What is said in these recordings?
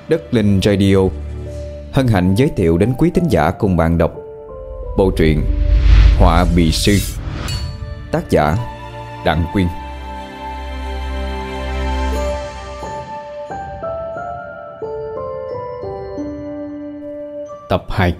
Đất Linh Radio hân hạnh giới thiệu đến quý thính giả cùng bạn đọc bộ truyện Họa Bị Sư, tác giả Đặng Quyên. Tập 2.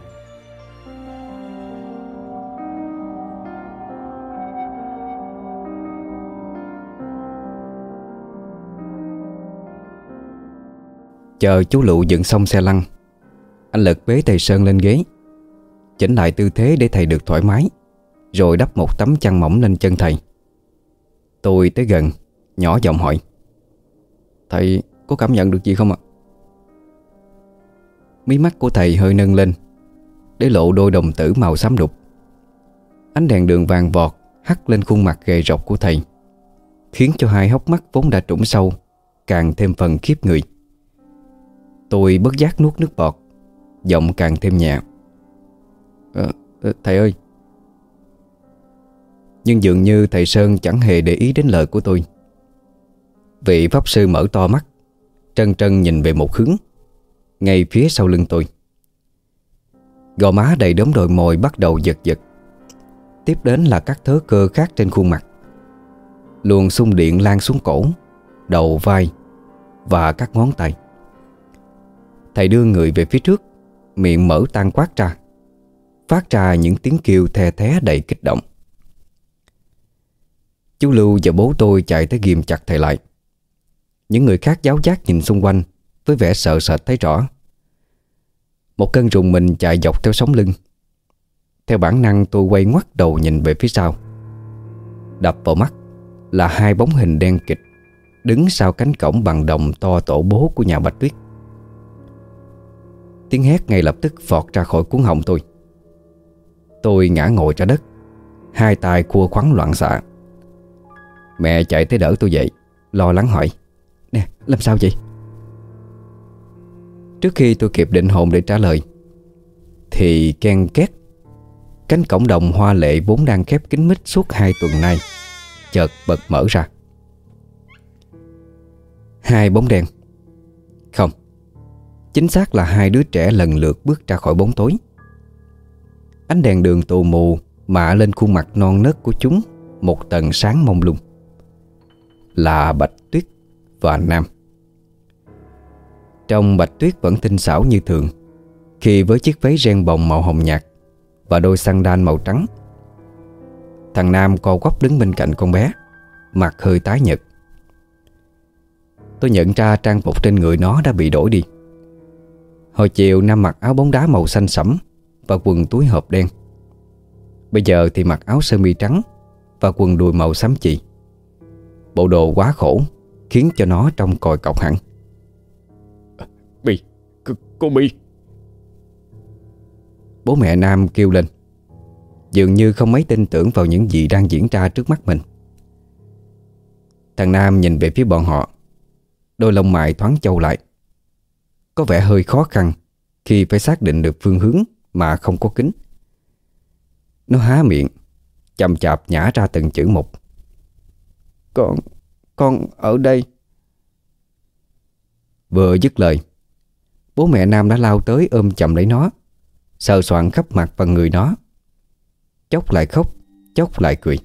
Chờ chú Lụ dựng xong xe lăn, anh Lực bế thầy Sơn lên ghế, chỉnh lại tư thế để thầy được thoải mái, rồi đắp một tấm chăn mỏng lên chân thầy. Tôi tới gần, nhỏ giọng hỏi: "Thầy có cảm nhận được gì không ạ?" Mí mắt của thầy hơi nâng lên, để lộ đôi đồng tử màu xám đục. Ánh đèn đường vàng vọt hắt lên khuôn mặt gầy rộc của thầy, khiến cho hai hốc mắt vốn đã trũng sâu càng thêm phần khiếp người. Tôi bất giác nuốt nước bọt, giọng càng thêm nhẹ: "Thầy ơi." Nhưng dường như thầy Sơn chẳng hề để ý đến lời của tôi. Vị pháp sư mở to mắt, trân trân nhìn về một hướng, ngay phía sau lưng tôi. Gò má đầy đốm đồi mồi bắt đầu giật giật. Tiếp đến là các thớ cơ khác trên khuôn mặt. Luồng xung điện lan xuống cổ, đầu vai và các ngón tay. Thầy đưa người về phía trước, miệng mở tan quát ra, phát ra những tiếng kêu the thé đầy kích động. Chú Lưu và bố tôi chạy tới ghim chặt thầy lại. Những người khác giáo giác nhìn xung quanh với vẻ sợ sệt thấy rõ. Một cơn rùng mình chạy dọc theo sống lưng. Theo bản năng tôi quay ngoắt đầu nhìn về phía sau. Đập vào mắt là hai bóng hình đen kịt đứng sau cánh cổng bằng đồng to tổ bố của nhà Bạch Tuyết. Tiếng hét ngay lập tức vọt ra khỏi cuống họng tôi. Tôi ngã ngồi ra đất, hai tay cua khoắn loạn xạ. Mẹ chạy tới đỡ tôi dậy, lo lắng hỏi: "Nè, làm sao vậy?" Trước khi tôi kịp định hồn để trả lời thì ken két, cánh cổng đồng hoa lệ vốn đang khép kín mít suốt 2 tuần nay chợt bật mở ra. Hai bóng đen, không, chính xác là hai đứa trẻ lần lượt bước ra khỏi bóng tối. Ánh đèn đường tù mù mạ lên khuôn mặt non nớt của chúng một tầng sáng mông lung. Là Bạch Tuyết và Nam. Trông Bạch Tuyết vẫn tinh xảo như thường, khi với chiếc váy ren bồng màu hồng nhạt và đôi xăng màu trắng. Thằng Nam co quắp đứng bên cạnh con bé, mặt hơi tái nhợt. Tôi nhận ra trang phục trên người nó đã bị đổi đi. Hồi chiều Nam mặc áo bóng đá màu xanh sẫm và quần túi hộp đen. Bây giờ thì mặc áo sơ mi trắng và quần đùi màu xám chì. Bộ đồ quá khổ khiến cho nó trông còi cọc hẳn. Cô Bi. Bố mẹ Nam kêu lên, dường như không mấy tin tưởng vào những gì đang diễn ra trước mắt mình. Thằng Nam nhìn về phía bọn họ, đôi lông mày thoáng châu lại. Có vẻ hơi khó khăn khi phải xác định được phương hướng mà không có kính. Nó há miệng, chậm chạp nhả ra từng chữ một: Con ở đây. Vừa dứt lời, bố mẹ Nam đã lao tới ôm chầm lấy nó, sờ soạng khắp mặt và người nó. Chốc lại khóc, chốc lại cười.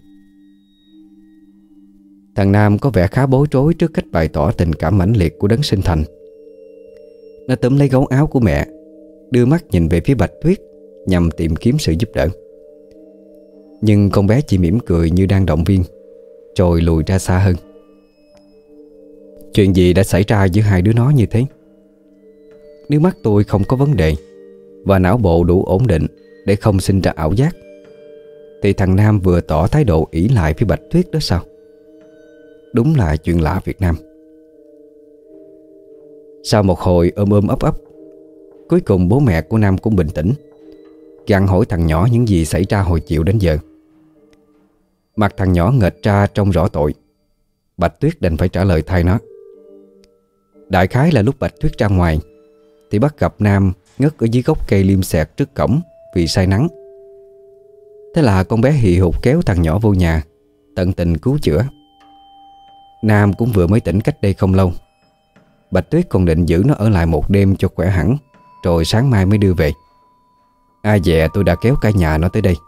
Thằng Nam có vẻ khá bối rối trước cách bày tỏ tình cảm mãnh liệt của đấng sinh thành. Nó túm lấy gấu áo của mẹ, đưa mắt nhìn về phía Bạch Tuyết nhằm tìm kiếm sự giúp đỡ. Nhưng con bé chỉ mỉm cười như đang động viên, rồi lùi ra xa hơn. Chuyện gì đã xảy ra giữa hai đứa nó như thế? Nếu mắt tôi không có vấn đề và não bộ đủ ổn định để không sinh ra ảo giác, thì thằng Nam vừa tỏ thái độ ỷ lại với Bạch Tuyết đó sao? Đúng là chuyện lạ Việt Nam. Sau một hồi ôm ôm ấp ấp, cuối cùng bố mẹ của Nam cũng bình tĩnh, gặng hỏi thằng nhỏ những gì xảy ra hồi chiều đến giờ. Mặt thằng nhỏ nghệch ra trông rõ tội. Bạch Tuyết đành phải trả lời thay nó. Đại khái là lúc Bạch Tuyết ra ngoài thì bắt gặp Nam ngất ở dưới gốc cây liêm sẹt trước cổng vì say nắng. Thế là con bé hì hục kéo thằng nhỏ vô nhà, tận tình cứu chữa. Nam cũng vừa mới tỉnh cách đây không lâu. Bạch Tuyết còn định giữ nó ở lại một đêm cho khỏe hẳn, rồi sáng mai mới đưa về. Ai dè tôi đã kéo cả nhà nó tới đây.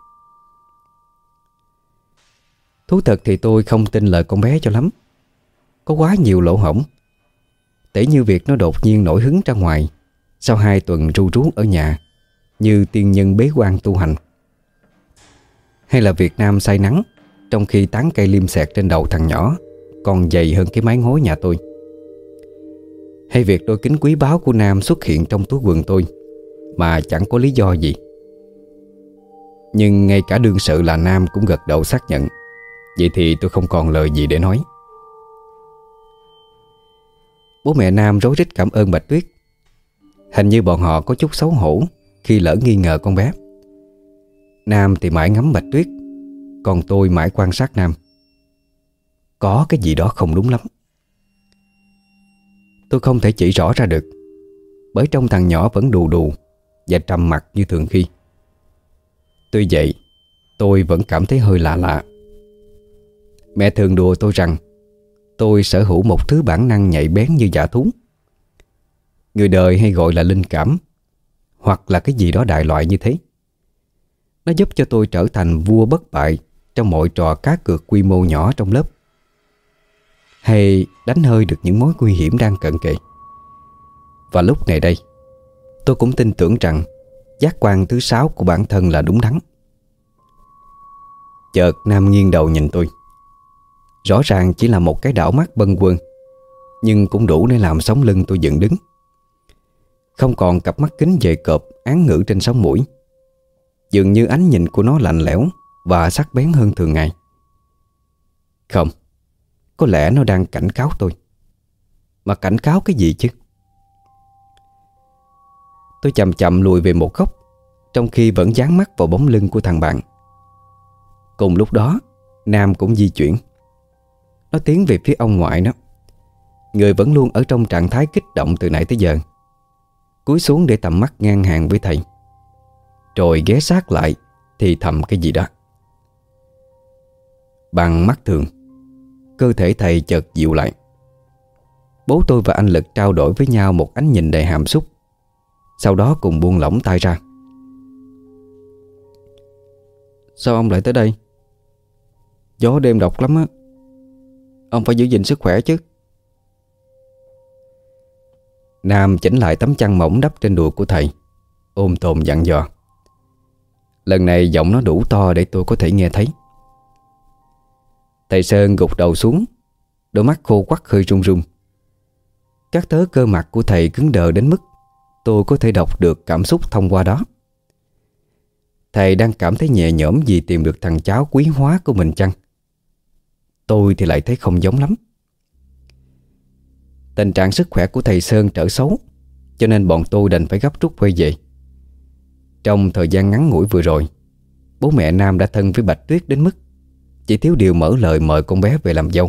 Thú thật thì tôi không tin lời con bé cho lắm. Có quá nhiều lỗ hổng. Tỉ như việc nó đột nhiên nổi hứng ra ngoài sau 2 tuần ru rú ở nhà như tiên nhân bế quan tu hành. Hay là việc Nam say nắng trong khi tán cây liêm sẹt trên đầu thằng nhỏ còn dày hơn cái mái ngói nhà tôi. Hay việc đôi kính quý báu của Nam xuất hiện trong túi quần tôi mà chẳng có lý do gì. Nhưng ngay cả đương sự là Nam cũng gật đầu xác nhận. Vậy thì tôi không còn lời gì để nói. Bố mẹ Nam rối rít cảm ơn Bạch Tuyết. Hình như bọn họ có chút xấu hổ khi lỡ nghi ngờ con bé. Nam thì mãi ngắm Bạch Tuyết, còn tôi mãi quan sát Nam. Có cái gì đó không đúng lắm. Tôi không thể chỉ rõ ra được, bởi trong thằng nhỏ vẫn đù đù và trầm mặc như thường khi. Tuy vậy, tôi vẫn cảm thấy hơi lạ lạ. Mẹ thường đùa tôi rằng tôi sở hữu một thứ bản năng nhạy bén như dã thú. Người đời hay gọi là linh cảm, hoặc là cái gì đó đại loại như thế. Nó giúp cho tôi trở thành vua bất bại trong mọi trò cá cược quy mô nhỏ trong lớp, hay đánh hơi được những mối nguy hiểm đang cận kề. Và lúc này đây, tôi cũng tin tưởng rằng giác quan thứ 6 của bản thân là đúng đắn. Chợt Nam nghiêng đầu nhìn tôi. Rõ ràng chỉ là một cái đảo mắt bâng quơ, nhưng cũng đủ để làm sống lưng tôi dựng đứng. Không còn cặp mắt kính dày cộp án ngữ trên sống mũi. Dường như ánh nhìn của nó lạnh lẽo và sắc bén hơn thường ngày. Không, có lẽ nó đang cảnh cáo tôi. Mà cảnh cáo cái gì chứ? Tôi chậm chậm lùi về một góc, trong khi vẫn dán mắt vào bóng lưng của thằng bạn. Cùng lúc đó, Nam cũng di chuyển. Nó tiến về phía ông ngoại nó. Người vẫn luôn ở trong trạng thái kích động từ nãy tới giờ. Cúi xuống để tầm mắt ngang hàng với thầy, rồi ghé sát lại thì thầm cái gì đó. Bằng mắt thường, cơ thể thầy chợt dịu lại. Bố tôi và anh Lực trao đổi với nhau một ánh nhìn đầy hàm súc, sau đó cùng buông lỏng tay ra. Sao ông lại tới đây? Gió đêm độc lắm á. Ông phải giữ gìn sức khỏe chứ. Nam chỉnh lại tấm chăn mỏng đắp trên đùi của thầy, ôm tồn dặn dò. Lần này giọng nó đủ to để tôi có thể nghe thấy. Thầy Sơn gục đầu xuống, đôi mắt khô quắt hơi run run. Các tớ cơ mặt của thầy cứng đờ đến mức tôi có thể đọc được cảm xúc thông qua đó. Thầy đang cảm thấy nhẹ nhõm vì tìm được thằng cháu quý hóa của mình chăng? Tôi thì lại thấy không giống lắm. Tình trạng sức khỏe của thầy Sơn trở xấu, cho nên bọn tôi đành phải gấp rút quay về. Trong thời gian ngắn ngủi vừa rồi, bố mẹ Nam đã thân với Bạch Tuyết đến mức chỉ thiếu điều mở lời mời con bé về làm dâu.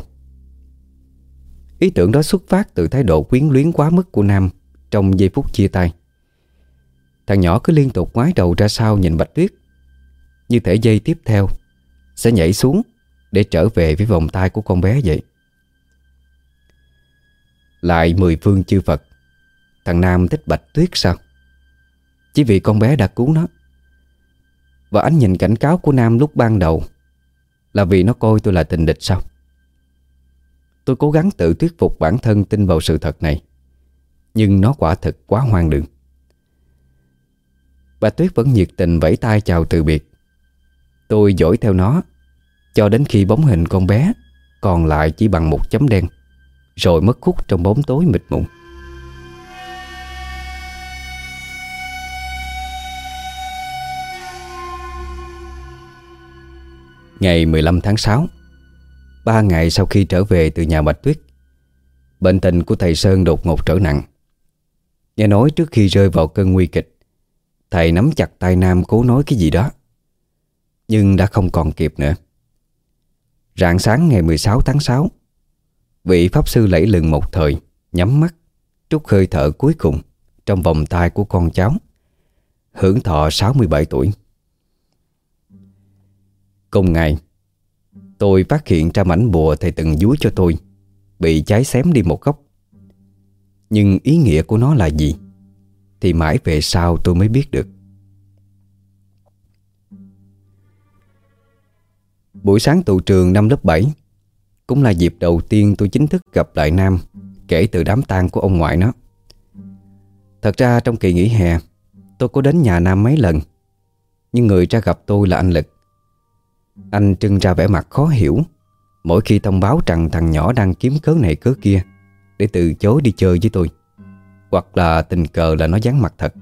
Ý tưởng đó xuất phát từ thái độ quyến luyến quá mức của Nam trong giây phút chia tay. Thằng nhỏ cứ liên tục ngoái đầu ra sau nhìn Bạch Tuyết, như thể giây tiếp theo sẽ nhảy xuống để trở về với vòng tay của con bé vậy. Lại 10 phương chư Phật, thằng Nam thích Bạch Tuyết sao? Chỉ vì con bé đã cứu nó. Và ánh nhìn cảnh cáo của Nam lúc ban đầu là vì nó coi tôi là tình địch sao? Tôi cố gắng tự thuyết phục bản thân tin vào sự thật này, nhưng nó quả thực quá hoang đường. Bạch Tuyết vẫn nhiệt tình vẫy tay chào từ biệt. Tôi dõi theo nó cho đến khi bóng hình con bé còn lại chỉ bằng một chấm đen, rồi mất hút trong bóng tối mịt mùng. Ngày 15 tháng 6, 3 ngày sau khi trở về từ nhà Bạch Tuyết, bệnh tình của thầy Sơn đột ngột trở nặng. Nghe nói trước khi rơi vào cơn nguy kịch, thầy nắm chặt tay Nam cố nói cái gì đó, nhưng đã không còn kịp nữa. Rạng sáng ngày 16 tháng 6, vị pháp sư lẫy lừng một thời nhắm mắt trút hơi thở cuối cùng trong vòng tay của con cháu, hưởng thọ 67 tuổi. Cùng ngày, tôi phát hiện ra mảnh bùa thầy từng dúi cho tôi bị cháy xém đi một góc. Nhưng ý nghĩa của nó là gì thì mãi về sau tôi mới biết được. Buổi sáng tụ trường năm lớp 7 cũng là dịp đầu tiên tôi chính thức gặp lại Nam kể từ đám tang của ông ngoại nó. Thật ra trong kỳ nghỉ hè tôi có đến nhà Nam mấy lần, nhưng người ra gặp tôi là anh Lực. Anh trưng ra vẻ mặt khó hiểu mỗi khi thông báo rằng thằng nhỏ đang kiếm cớ này cớ kia để từ chối đi chơi với tôi, hoặc là tình cờ là nó dán mặt thật.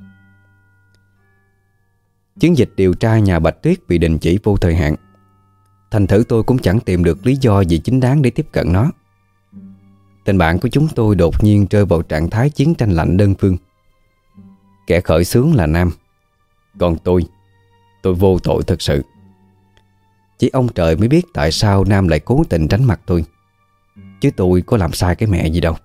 Chiến dịch điều tra nhà Bạch Tuyết bị đình chỉ vô thời hạn, thành thử tôi cũng chẳng tìm được lý do gì chính đáng để tiếp cận nó. Tình bạn của chúng tôi đột nhiên rơi vào trạng thái chiến tranh lạnh đơn phương. Kẻ khởi xướng là Nam, còn tôi vô tội thật sự. Chỉ ông trời mới biết tại sao Nam lại cố tình tránh mặt tôi, chứ tôi có làm sai cái mẹ gì đâu.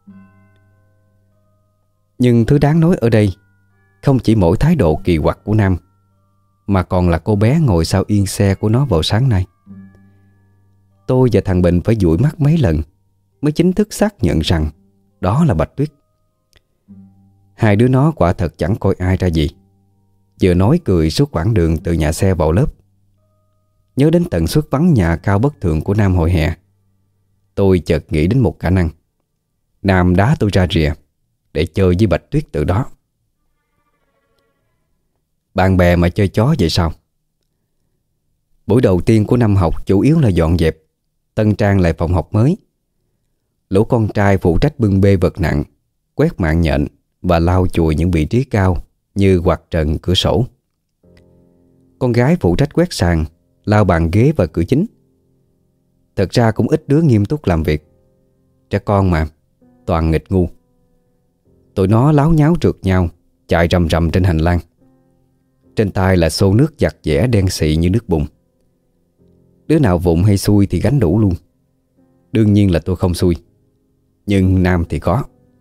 Nhưng thứ đáng nói ở đây không chỉ mỗi thái độ kỳ quặc của Nam, mà còn là cô bé ngồi sau yên xe của nó vào sáng nay. Tôi và thằng Bình phải dụi mắt mấy lần mới chính thức xác nhận rằng đó là Bạch Tuyết. Hai đứa nó quả thật chẳng coi ai ra gì, vừa nói cười suốt quãng đường từ nhà xe vào lớp. Nhớ đến tần suất vắng nhà cao bất thường của Nam hồi hè, tôi chợt nghĩ đến một khả năng. Nam đá tôi ra rìa để chơi với Bạch Tuyết từ đó. Bạn bè mà chơi chó vậy sao? Buổi đầu tiên của năm học chủ yếu là dọn dẹp, tân trang lại phòng học mới. Lũ con trai phụ trách bưng bê vật nặng, quét mạng nhện và lau chùi những vị trí cao như quạt trần, cửa sổ. Con gái phụ trách quét sàn, lau bàn ghế và cửa chính. Thật ra cũng ít đứa nghiêm túc làm việc. Trẻ con mà, toàn nghịch ngu. Tụi nó láo nháo trượt nhau, chạy rầm rầm trên hành lang. Trên tay là xô nước giặt giẻ đen xị như nước bùn. Đứa nào vụng hay xui thì gánh đủ luôn. Đương nhiên là tôi không xui, nhưng Nam thì có.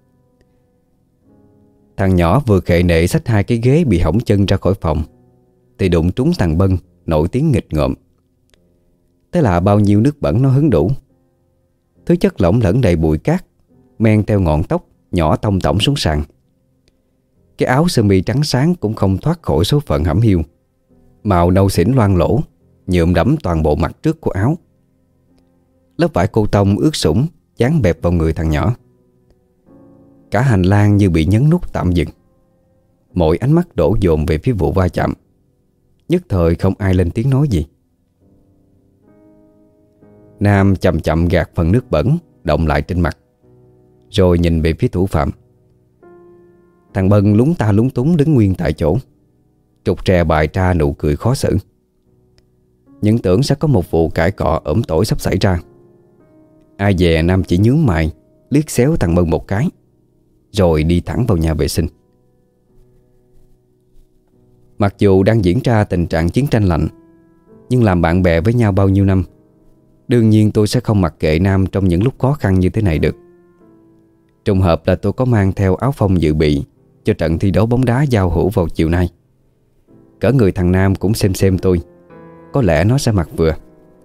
Thằng nhỏ vừa khệ nệ xách hai cái ghế bị hỏng chân ra khỏi phòng thì đụng trúng thằng Bân nổi tiếng nghịch ngợm. Thế là bao nhiêu nước bẩn nó hứng đủ. Thứ chất lỏng lẫn đầy bụi cát men theo ngọn tóc nhỏ tông tổng xuống sàn. Cái áo sơ mi trắng sáng cũng không thoát khỏi số phận hẩm hiu. Màu nâu xỉn loang lỗ nhuộm đẫm toàn bộ mặt trước của áo. Lớp vải cô tông ướt sũng dán bẹp vào người thằng nhỏ. Cả hành lang như bị nhấn nút tạm dừng. Mọi ánh mắt đổ dồn về phía vụ va chạm. Nhất thời không ai lên tiếng nói gì. Nam chậm chậm gạt phần nước bẩn đọng lại trên mặt, rồi nhìn về phía thủ phạm. Thằng Bân lúng ta lúng túng đứng nguyên tại chỗ, trục trè bày ra nụ cười khó xử. Những tưởng sẽ có một vụ cãi cọ ổm tỏi sắp xảy ra. Ai dè Nam chỉ nhướng mày liếc xéo thằng Bân một cái, rồi đi thẳng vào nhà vệ sinh. Mặc dù đang diễn ra tình trạng chiến tranh lạnh, nhưng làm bạn bè với nhau bao nhiêu năm, đương nhiên tôi sẽ không mặc kệ Nam trong những lúc khó khăn như thế này được. Trùng hợp là tôi có mang theo áo phông dự bị cho trận thi đấu bóng đá giao hữu vào chiều nay. Cỡ người thằng Nam cũng xem tôi, có lẽ nó sẽ mặc vừa.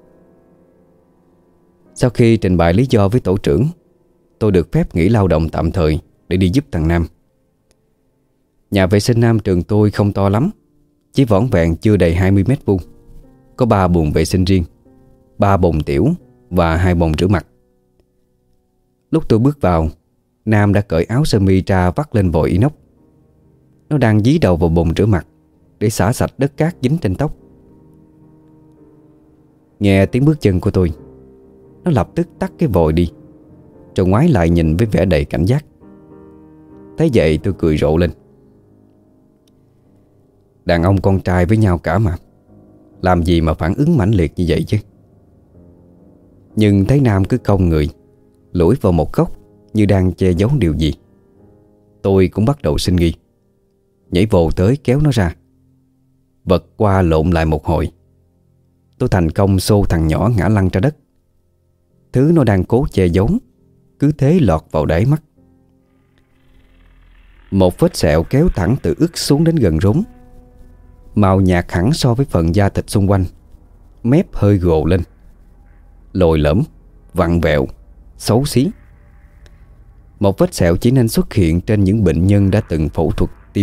Sau khi trình bày lý do với tổ trưởng, tôi được phép nghỉ lao động tạm thời để đi giúp thằng Nam. Nhà vệ sinh Nam trường tôi không to lắm, chỉ vỏn vẹn chưa đầy 20 mét vuông. Có 3 bồn vệ sinh riêng, 3 bồn tiểu và 2 bồn rửa mặt. Lúc tôi bước vào, Nam đã cởi áo sơ mi ra vắt lên vòi inox. Nó đang dí đầu vào bồn rửa mặt để xả sạch đất cát dính trên tóc. Nghe tiếng bước chân của tôi, nó lập tức tắt cái vòi đi, rồi ngoái lại nhìn với vẻ đầy cảnh giác. Thấy vậy tôi cười rộ lên. Đàn ông con trai với nhau cả mà, làm gì mà phản ứng mãnh liệt như vậy chứ. Nhưng thấy Nam cứ cong người, lủi vào một góc như đang che giấu điều gì. Tôi cũng bắt đầu sinh nghi, nhảy vồ tới kéo nó ra. Vật qua lộn lại một hồi, tôi thành công xô thằng nhỏ ngã lăn ra đất. Thứ nó đang cố che giấu cứ thế lọt vào đáy mắt. Một vết sẹo kéo thẳng từ ức xuống đến gần rốn, màu nhạt hẳn so với phần da thịt xung quanh. Mép hơi gồ lên, lồi lõm, vặn vẹo, xấu xí. Một vết sẹo chỉ nên xuất hiện trên những bệnh nhân đã từng phẫu thuật tim.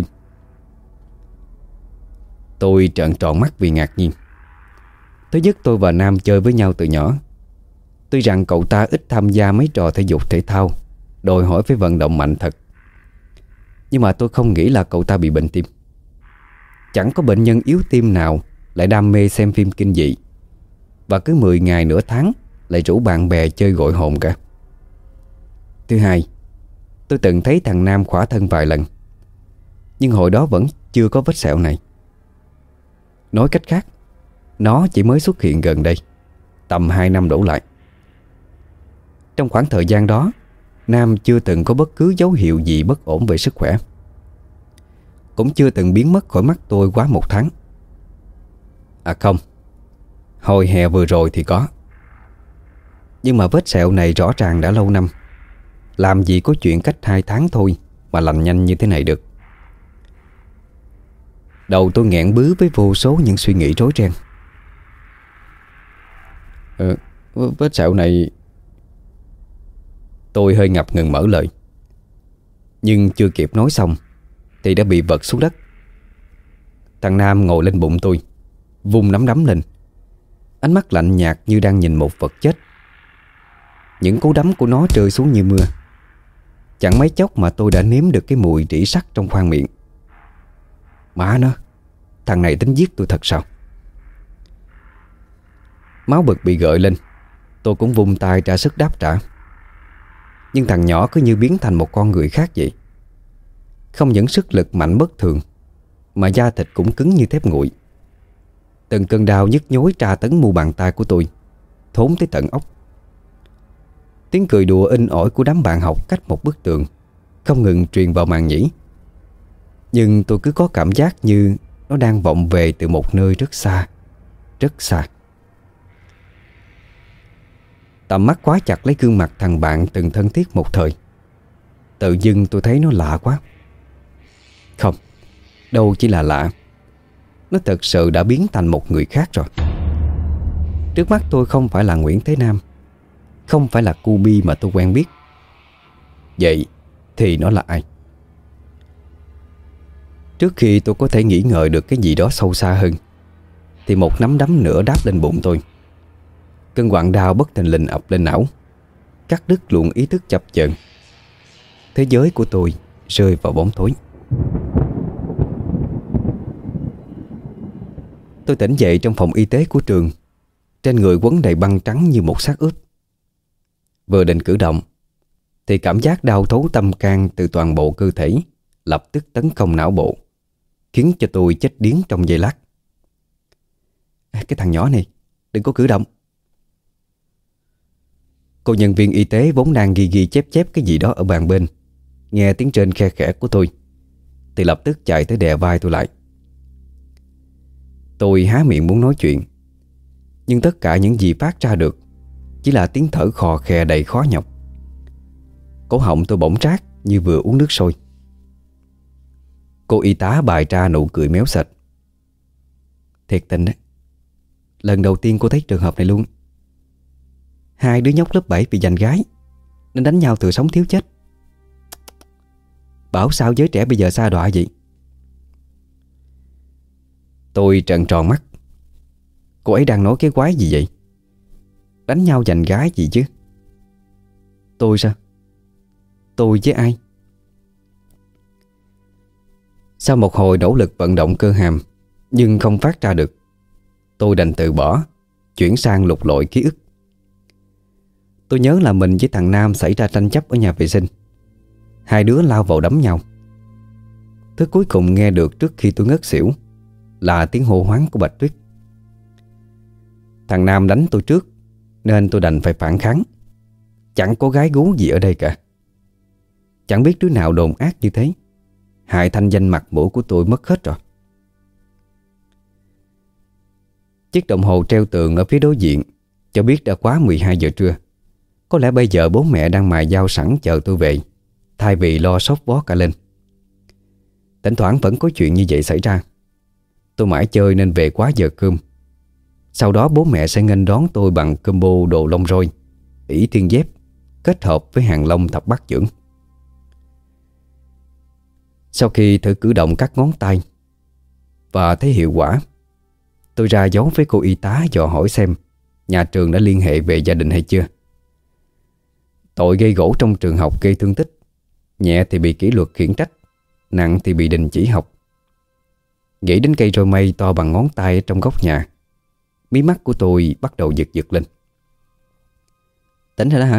Tôi trợn tròn mắt vì ngạc nhiên. Thứ nhất, tôi và Nam chơi với nhau từ nhỏ. Tuy rằng cậu ta ít tham gia mấy trò thể dục thể thao, đòi hỏi phải vận động mạnh thật, nhưng mà tôi không nghĩ là cậu ta bị bệnh tim. Chẳng có bệnh nhân yếu tim nào lại đam mê xem phim kinh dị, và cứ 10 ngày nửa tháng lại rủ bạn bè chơi gọi hồn cả. Thứ hai, tôi từng thấy thằng Nam khỏa thân vài lần, nhưng hồi đó vẫn chưa có vết sẹo này. Nói cách khác, nó chỉ mới xuất hiện gần đây, tầm 2 năm đổ lại. Trong khoảng thời gian đó, Nam chưa từng có bất cứ dấu hiệu gì bất ổn về sức khỏe, cũng chưa từng biến mất khỏi mắt tôi quá 1 tháng. À không, hồi hè vừa rồi thì có. Nhưng mà vết sẹo này rõ ràng đã lâu năm. Làm gì có chuyện cách 2 tháng thôi mà lành nhanh như thế này được. Đầu tôi nghẹn bứ với vô số những suy nghĩ rối ren. Vết sẹo này... Tôi hơi ngập ngừng mở lời, nhưng chưa kịp nói xong thì đã bị vật xuống đất. Thằng Nam ngồi lên bụng tôi, vung nắm đấm lên, ánh mắt lạnh nhạt như đang nhìn một vật chết. Những cú đấm của nó rơi xuống như mưa. Chẳng mấy chốc mà tôi đã nếm được cái mùi rỉ sắt trong khoang miệng. Má nó, thằng này tính giết tôi thật sao? Máu bực bị gợi lên, tôi cũng vung tay ra sức đáp trả. Nhưng thằng nhỏ cứ như biến thành một con người khác vậy. Không những sức lực mạnh bất thường, mà da thịt cũng cứng như thép nguội. Từng cơn đau nhức nhối tra tấn mu bàn tay của tôi, thốn tới tận óc. Tiếng cười đùa in ỏi của đám bạn học cách một bức tường không ngừng truyền vào màng nhĩ. Nhưng tôi cứ có cảm giác như nó đang vọng về từ một nơi rất xa, rất xa. Tầm mắt khóa chặt lấy gương mặt thằng bạn từng thân thiết một thời. Tự dưng tôi thấy nó lạ quá. Không, đâu chỉ là lạ, nó thật sự đã biến thành một người khác rồi. Trước mắt tôi không phải là Nguyễn Thế Nam, không phải là cô Bi mà tôi quen biết. Vậy thì nó là ai? Trước khi tôi có thể nghĩ ngợi được cái gì đó sâu xa hơn, thì một nắm đấm nữa đáp lên bụng tôi. Cơn quặn đau bất thình lình ập lên não, cắt đứt luồng ý thức chập chờn. Thế giới của tôi rơi vào bóng tối. Tôi tỉnh dậy trong phòng y tế của trường. Trên người quấn đầy băng trắng như một xác ướp. Vừa định cử động thì cảm giác đau thấu tâm can từ toàn bộ cơ thể lập tức tấn công não bộ, khiến cho tôi chết điếng trong giây lát. Cái thằng nhỏ này, đừng có cử động. Cô nhân viên y tế vốn đang ghi ghi chép chép cái gì đó ở bàn bên, nghe tiếng trên khe khẽ của tôi thì lập tức chạy tới đè vai tôi lại. Tôi há miệng muốn nói chuyện, nhưng tất cả những gì phát ra được chỉ là tiếng thở khò khè đầy khó nhọc. Cổ họng tôi bỗng rát như vừa uống nước sôi. Cô y tá bày ra nụ cười méo sệt. Thiệt tình đấy, lần đầu tiên cô thấy trường hợp này luôn. 2 đứa nhóc lớp 7 vì giành gái nên đánh nhau từ sống thiếu chết. Bảo sao giới trẻ bây giờ sa đọa vậy? Tôi trợn tròn mắt. Cô ấy đang nói cái quái gì vậy? Đánh nhau giành gái gì chứ? Tôi sao? Tôi với ai? Sau một hồi nỗ lực vận động cơ hàm nhưng không phát ra được, tôi đành từ bỏ, chuyển sang lục lọi ký ức. Tôi nhớ là mình với thằng Nam xảy ra tranh chấp ở nhà vệ sinh. 2 đứa lao vào đấm nhau. Thứ cuối cùng nghe được trước khi tôi ngất xỉu là tiếng hô hoán của Bạch Tuyết. Thằng Nam đánh tôi trước nên tôi đành phải phản kháng. Chẳng có gái gú gì ở đây cả. Chẳng biết đứa nào đồn ác như thế, hại thanh danh mặt mũi của tôi mất hết rồi. Chiếc đồng hồ treo tường ở phía đối diện cho biết đã quá 12 giờ trưa. Có lẽ bây giờ bố mẹ đang mài dao sẵn chờ tôi về, thay vì lo sốt vó cả lên. Thỉnh thoảng vẫn có chuyện như vậy xảy ra. Tôi mãi chơi nên về quá giờ cơm. Sau đó bố mẹ sẽ nghênh đón tôi bằng combo đồ lông roi, ỷ thiên dép kết hợp với hàng lông thập bát trưởng. Sau khi thử cử động các ngón tay và thấy hiệu quả, tôi ra dấu với cô y tá dò hỏi xem nhà trường đã liên hệ về gia đình hay chưa. Tội gây gổ trong trường học gây thương tích, nhẹ thì bị kỷ luật khiển trách, nặng thì bị đình chỉ học. Nghĩ đến cây roi mây to bằng ngón tay ở trong góc nhà, mí mắt của tôi bắt đầu giật giật lên. Tỉnh rồi đó hả?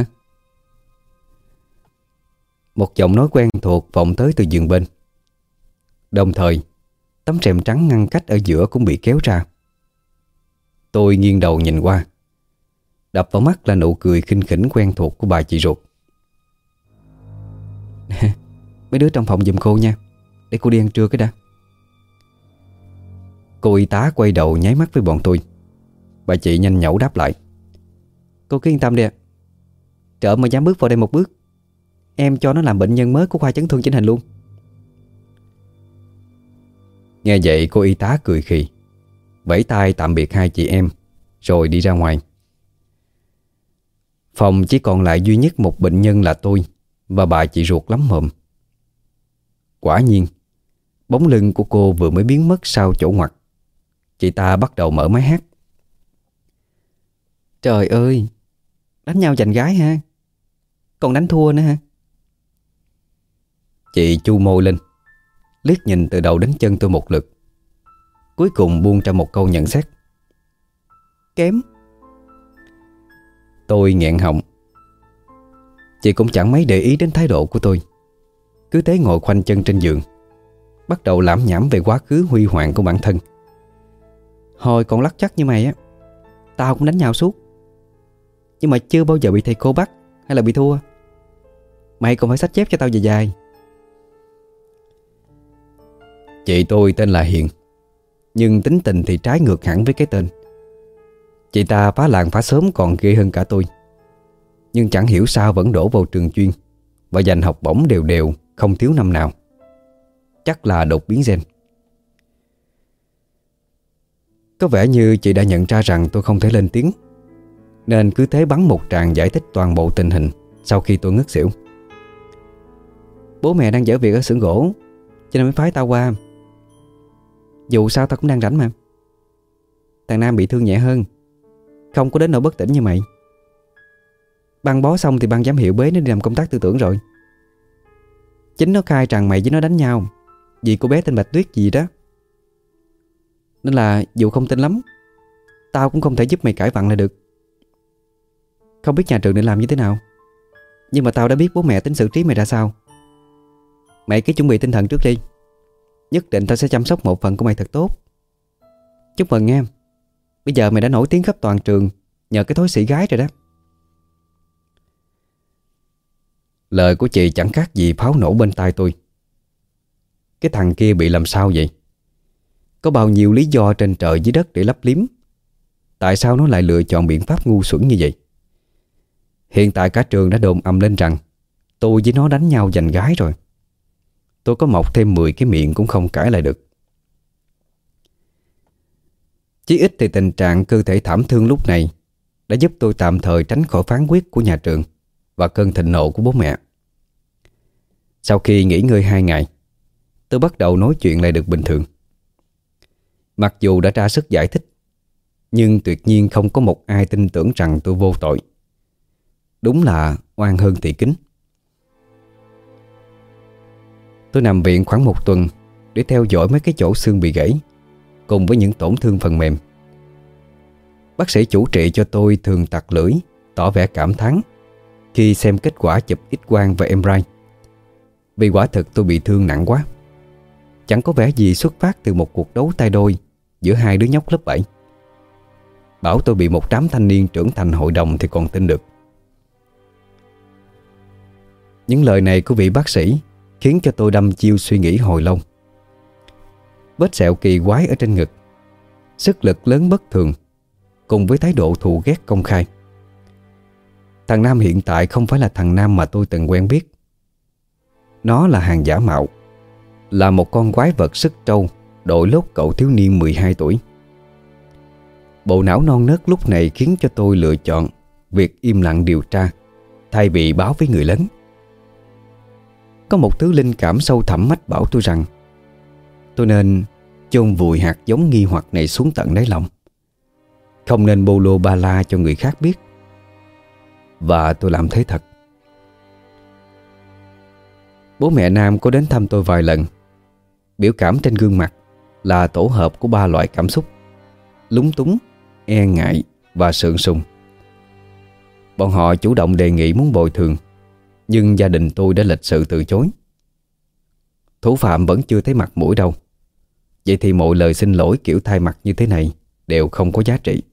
Một giọng nói quen thuộc vọng tới từ giường bên. Đồng thời, tấm rèm trắng ngăn cách ở giữa cũng bị kéo ra. Tôi nghiêng đầu nhìn qua. Đập vào mắt là nụ cười khinh khỉnh quen thuộc của bà chị ruột. Mấy đứa trong phòng giùm cô nha, để cô đi ăn trưa cái đã. Cô y tá quay đầu nháy mắt với bọn tôi. Bà chị nhanh nhẩu đáp lại. Cô cứ yên tâm đi ạ. Trợ mà dám bước vào đây một bước, em cho nó làm bệnh nhân mới của khoa chấn thương chỉnh hình luôn. Nghe vậy cô y tá cười khì, vẫy tay tạm biệt hai chị em, rồi đi ra ngoài. Phòng chỉ còn lại duy nhất một bệnh nhân là tôi và bà chị ruột lắm mồm. Quả nhiên, bóng lưng của cô vừa mới biến mất sau chỗ ngoặt, chị ta bắt đầu mở máy hát. Trời ơi, đánh nhau giành gái ha, còn đánh thua nữa ha. Chị chu môi lên, liếc nhìn từ đầu đến chân tôi một lượt, cuối cùng buông ra một câu nhận xét. Kém. Tôi nghẹn họng. Chị cũng chẳng mấy để ý đến thái độ của tôi, cứ thế ngồi khoanh chân trên giường, bắt đầu lảm nhảm về quá khứ huy hoàng của bản thân. Hồi còn lắc chắc như mày á, tao cũng đánh nhau suốt, nhưng mà chưa bao giờ bị thầy cô bắt hay là bị thua. Mày còn phải xách chép cho tao dài dài. Chị tôi tên là Hiền, nhưng tính tình thì trái ngược hẳn với cái tên. Chị ta phá làng phá xóm còn ghê hơn cả tôi, nhưng chẳng hiểu sao vẫn đổ vào trường chuyên và giành học bổng đều đều, không thiếu năm nào. Chắc là đột biến gen. Có vẻ như chị đã nhận ra rằng tôi không thể lên tiếng, nên cứ thế bắn một tràng giải thích toàn bộ tình hình sau khi tôi ngất xỉu. Bố mẹ đang dở việc ở xưởng gỗ, cho nên mới phái tao qua. Dù sao tao cũng đang rảnh mà. Thằng Nam bị thương nhẹ hơn, không có đến nỗi bất tỉnh như mày. Băng bó xong thì ban giám hiệu bế nó đi làm công tác tư tưởng rồi. Chính nó khai rằng mày với nó đánh nhau vì cô bé tên Bạch Tuyết gì đó, nên là dù không tin lắm, tao cũng không thể giúp mày cãi vặn lại được. Không biết nhà trường định làm như thế nào, nhưng mà tao đã biết bố mẹ tính xử trí mày ra sao. Mày cứ chuẩn bị tinh thần trước đi, nhất định tao sẽ chăm sóc một phần của mày thật tốt. Chúc mừng em, bây giờ mày đã nổi tiếng khắp toàn trường nhờ cái thối sĩ gái rồi đó. Lời của chị chẳng khác gì pháo nổ bên tai tôi. Cái thằng kia bị làm sao vậy? Có bao nhiêu lý do trên trời dưới đất để lấp liếm, tại sao nó lại lựa chọn biện pháp ngu xuẩn như vậy? Hiện tại cả trường đã đồn ầm lên rằng tôi với nó đánh nhau giành gái rồi. Tôi có mọc thêm 10 cái miệng cũng không cãi lại được. Chí ít thì tình trạng cơ thể thảm thương lúc này đã giúp tôi tạm thời tránh khỏi phán quyết của nhà trường và cơn thịnh nộ của bố mẹ. Sau khi nghỉ ngơi 2 ngày, tôi bắt đầu nói chuyện lại được bình thường. Mặc dù đã ra sức giải thích, nhưng tuyệt nhiên không có một ai tin tưởng rằng tôi vô tội. Đúng là oan hơn thị kính. Tôi nằm viện khoảng 1 tuần để theo dõi mấy cái chỗ xương bị gãy cùng với những tổn thương phần mềm. Bác sĩ chủ trị cho tôi thường tặc lưỡi, tỏ vẻ cảm thán khi xem kết quả chụp X-quang và MRI, vì quả thực tôi bị thương nặng quá. Chẳng có vẻ gì xuất phát từ một cuộc đấu tay đôi giữa hai đứa nhóc lớp 7. Bảo tôi bị một đám thanh niên trưởng thành hội đồng thì còn tin được. Những lời này của vị bác sĩ khiến cho tôi đâm chiêu suy nghĩ hồi lâu. Vết sẹo kỳ quái ở trên ngực, sức lực lớn bất thường, cùng với thái độ thù ghét công khai. Thằng Nam hiện tại không phải là thằng Nam mà tôi từng quen biết. Nó là hàng giả mạo, là một con quái vật sức trâu đội lốt cậu thiếu niên 12 tuổi. Bộ não non nớt lúc này khiến cho tôi lựa chọn việc im lặng điều tra thay vì báo với người lớn. Có một thứ linh cảm sâu thẳm mách bảo tôi rằng tôi nên chôn vùi hạt giống nghi hoặc này xuống tận đáy lòng, không nên bô lô ba la cho người khác biết. Và tôi làm thế thật. Bố mẹ Nam có đến thăm tôi vài lần. Biểu cảm trên gương mặt là tổ hợp của 3 loại cảm xúc: lúng túng, e ngại và sượng sùng. Bọn họ chủ động đề nghị muốn bồi thường, nhưng gia đình tôi đã lịch sự từ chối. Thủ phạm vẫn chưa thấy mặt mũi đâu. Vậy thì mọi lời xin lỗi kiểu thay mặt như thế này đều không có giá trị.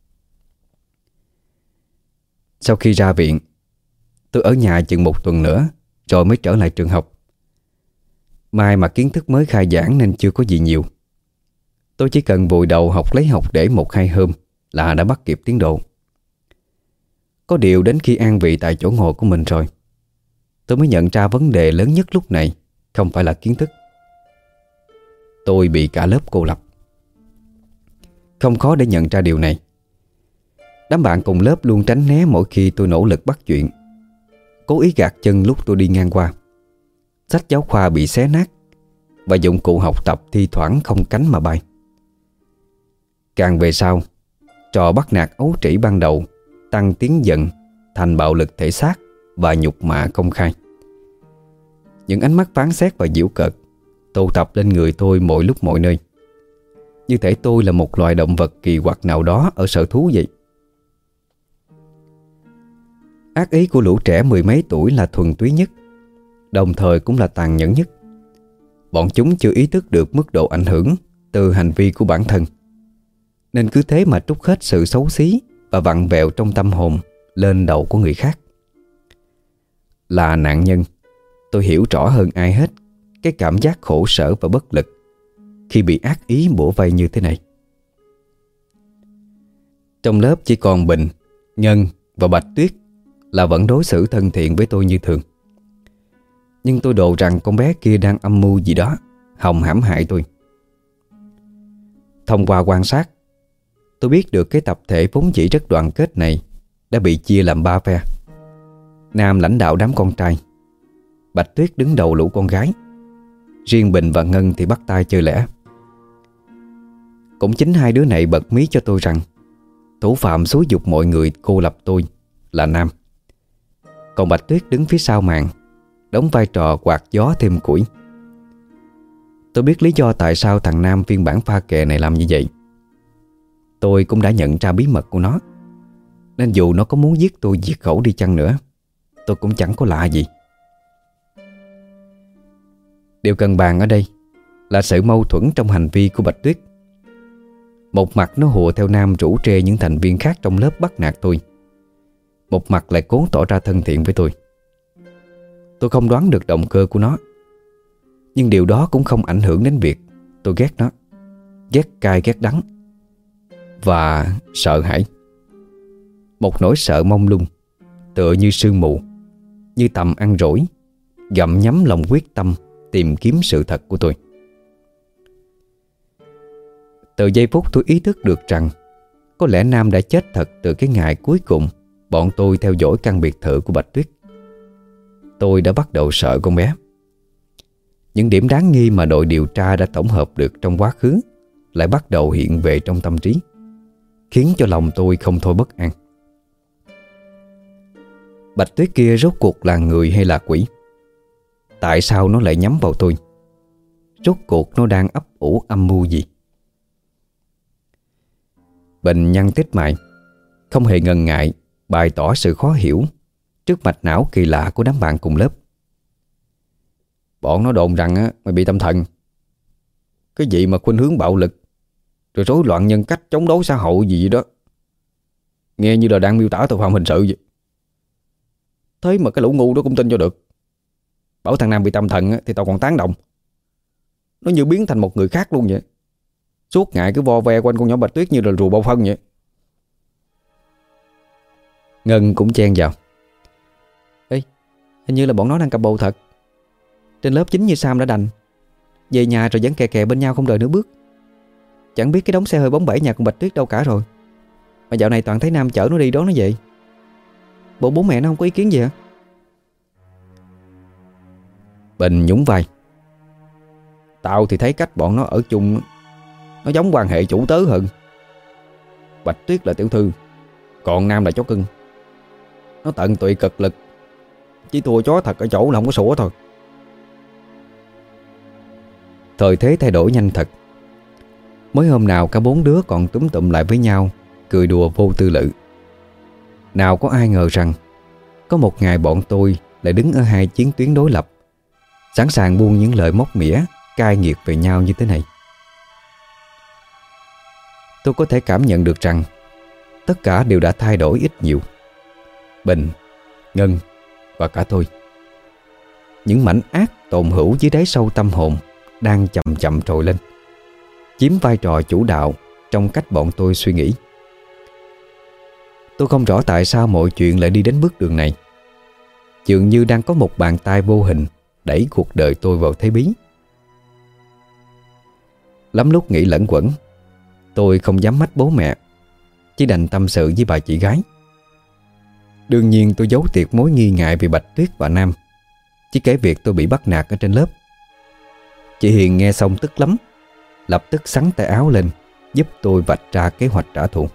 Sau khi ra viện, tôi ở nhà chừng 1 tuần nữa rồi mới trở lại trường học. May mà kiến thức mới khai giảng nên chưa có gì nhiều. Tôi chỉ cần vùi đầu học lấy học để 1-2 hôm là đã bắt kịp tiến độ. Có điều đến khi an vị tại chỗ ngồi của mình rồi, tôi mới nhận ra vấn đề lớn nhất lúc này không phải là kiến thức. Tôi bị cả lớp cô lập. Không khó để nhận ra điều này. Đám bạn cùng lớp luôn tránh né mỗi khi tôi nỗ lực bắt chuyện, cố ý gạt chân lúc tôi đi ngang qua. Sách giáo khoa bị xé nát và dụng cụ học tập thi thoảng không cánh mà bay. Càng về sau, trò bắt nạt ấu trĩ ban đầu tăng tiến dần thành bạo lực thể xác và nhục mạ công khai. Những ánh mắt phán xét và giễu cợt tụ tập lên người tôi mọi lúc mọi nơi, như thể tôi là một loài động vật kỳ quặc nào đó ở sở thú vậy. Ác ý của lũ trẻ 10 mấy tuổi là thuần túy nhất, đồng thời cũng là tàn nhẫn nhất. Bọn chúng chưa ý thức được mức độ ảnh hưởng từ hành vi của bản thân, nên cứ thế mà trút hết sự xấu xí và vặn vẹo trong tâm hồn lên đầu của người khác. Là nạn nhân, tôi hiểu rõ hơn ai hết cái cảm giác khổ sở và bất lực khi bị ác ý bủa vây như thế này. Trong lớp chỉ còn Bình, Ngân và Bạch Tuyết là vẫn đối xử thân thiện với tôi như thường. Nhưng tôi đồ rằng con bé kia đang âm mưu gì đó hòng hãm hại tôi. Thông qua quan sát, tôi biết được cái tập thể vốn dĩ rất đoàn kết này đã bị chia làm 3 phe. Nam lãnh đạo đám con trai, Bạch Tuyết đứng đầu lũ con gái, riêng Bình và Ngân thì bắt tay chơi lẻ. Cũng chính hai đứa này bật mí cho tôi rằng thủ phạm xúi giục mọi người cô lập tôi là Nam. Còn Bạch Tuyết đứng phía sau màn, đóng vai trò quạt gió thêm củi. Tôi biết lý do tại sao thằng Nam phiên bản pha kè này làm như vậy. Tôi cũng đã nhận ra bí mật của nó, nên dù nó có muốn giết tôi diệt khẩu đi chăng nữa, tôi cũng chẳng có lạ gì. Điều cần bàn ở đây là sự mâu thuẫn trong hành vi của Bạch Tuyết. Một mặt nó hùa theo Nam rủ rê những thành viên khác trong lớp bắt nạt tôi, một mặt lại cố tỏ ra thân thiện với tôi. Tôi không đoán được động cơ của nó, nhưng điều đó cũng không ảnh hưởng đến việc tôi ghét nó, ghét cay ghét đắng và sợ hãi. Một nỗi sợ mông lung, tựa như sương mù, như tầm ăn rỗi, gặm nhấm lòng quyết tâm tìm kiếm sự thật của tôi. Từ giây phút tôi ý thức được rằng có lẽ Nam đã chết thật từ cái ngày cuối cùng bọn tôi theo dõi căn biệt thự của Bạch Tuyết, tôi đã bắt đầu sợ con bé. Những điểm đáng nghi mà đội điều tra đã tổng hợp được trong quá khứ lại bắt đầu hiện về trong tâm trí, khiến cho lòng tôi không thôi bất an. Bạch Tuyết kia rốt cuộc là người hay là quỷ? Tại sao nó lại nhắm vào tôi? Rốt cuộc nó đang ấp ủ âm mưu gì? Bình nhăn tít mày, không hề ngần ngại bày tỏ sự khó hiểu trước mạch não kỳ lạ của đám bạn cùng lớp. Bọn nó đồn rằng mày bị tâm thần. Cái gì mà khuynh hướng bạo lực rồi rối loạn nhân cách, chống đối xã hội gì đó, nghe như là đang miêu tả tội phạm hình sự vậy. Thế mà cái lũ ngu đó cũng tin cho được. Bảo thằng Nam bị tâm thần thì tao còn tán đồng. Nó như biến thành một người khác luôn vậy. Suốt ngày cứ vo ve quanh con nhỏ Bạch Tuyết như là rùa bao phân vậy. Ngân cũng chen vào. Ê, hình như là bọn nó đang cặp bồ thật. Trên lớp chính như Sam đã đành, về nhà rồi vẫn kè kè bên nhau không rời nửa bước. Chẳng biết cái đống xe hơi bóng bẩy nhà con Bạch Tuyết đâu cả rồi. Mà dạo này toàn thấy Nam chở nó đi đón nó về. Bộ bố mẹ nó không có ý kiến gì hả? Bình nhún vai. Tao thì thấy cách bọn nó ở chung nó giống quan hệ chủ tớ hơn. Bạch Tuyết là tiểu thư, còn Nam là chó cưng. Nó tận tụy cực lực, chỉ thua chó thật ở chỗ là không có sủa thôi. Thời thế thay đổi nhanh thật. Mới hôm nào cả bốn đứa còn túm tụm lại với nhau, cười đùa vô tư lự. Nào có ai ngờ rằng có một ngày bọn tôi lại đứng ở hai chiến tuyến đối lập, sẵn sàng buông những lời móc mỉa, cay nghiệt về nhau như thế này. Tôi có thể cảm nhận được rằng tất cả đều đã thay đổi ít nhiều. Bình, Ngân và cả tôi. Những mảnh ác tồn hữu dưới đáy sâu tâm hồn đang chậm chậm trồi lên, chiếm vai trò chủ đạo trong cách bọn tôi suy nghĩ. Tôi không rõ tại sao mọi chuyện lại đi đến bước đường này. Dường như đang có một bàn tay vô hình đẩy cuộc đời tôi vào thế bí. Lắm lúc nghĩ lẫn quẩn, tôi không dám mách bố mẹ, chỉ đành tâm sự với bà chị gái. Đương nhiên tôi giấu tiệt mối nghi ngại về Bạch Tuyết và Nam, chỉ kể việc tôi bị bắt nạt ở trên lớp. Chị Hiền nghe xong tức lắm, lập tức xắn tay áo lên giúp tôi vạch ra kế hoạch trả thù.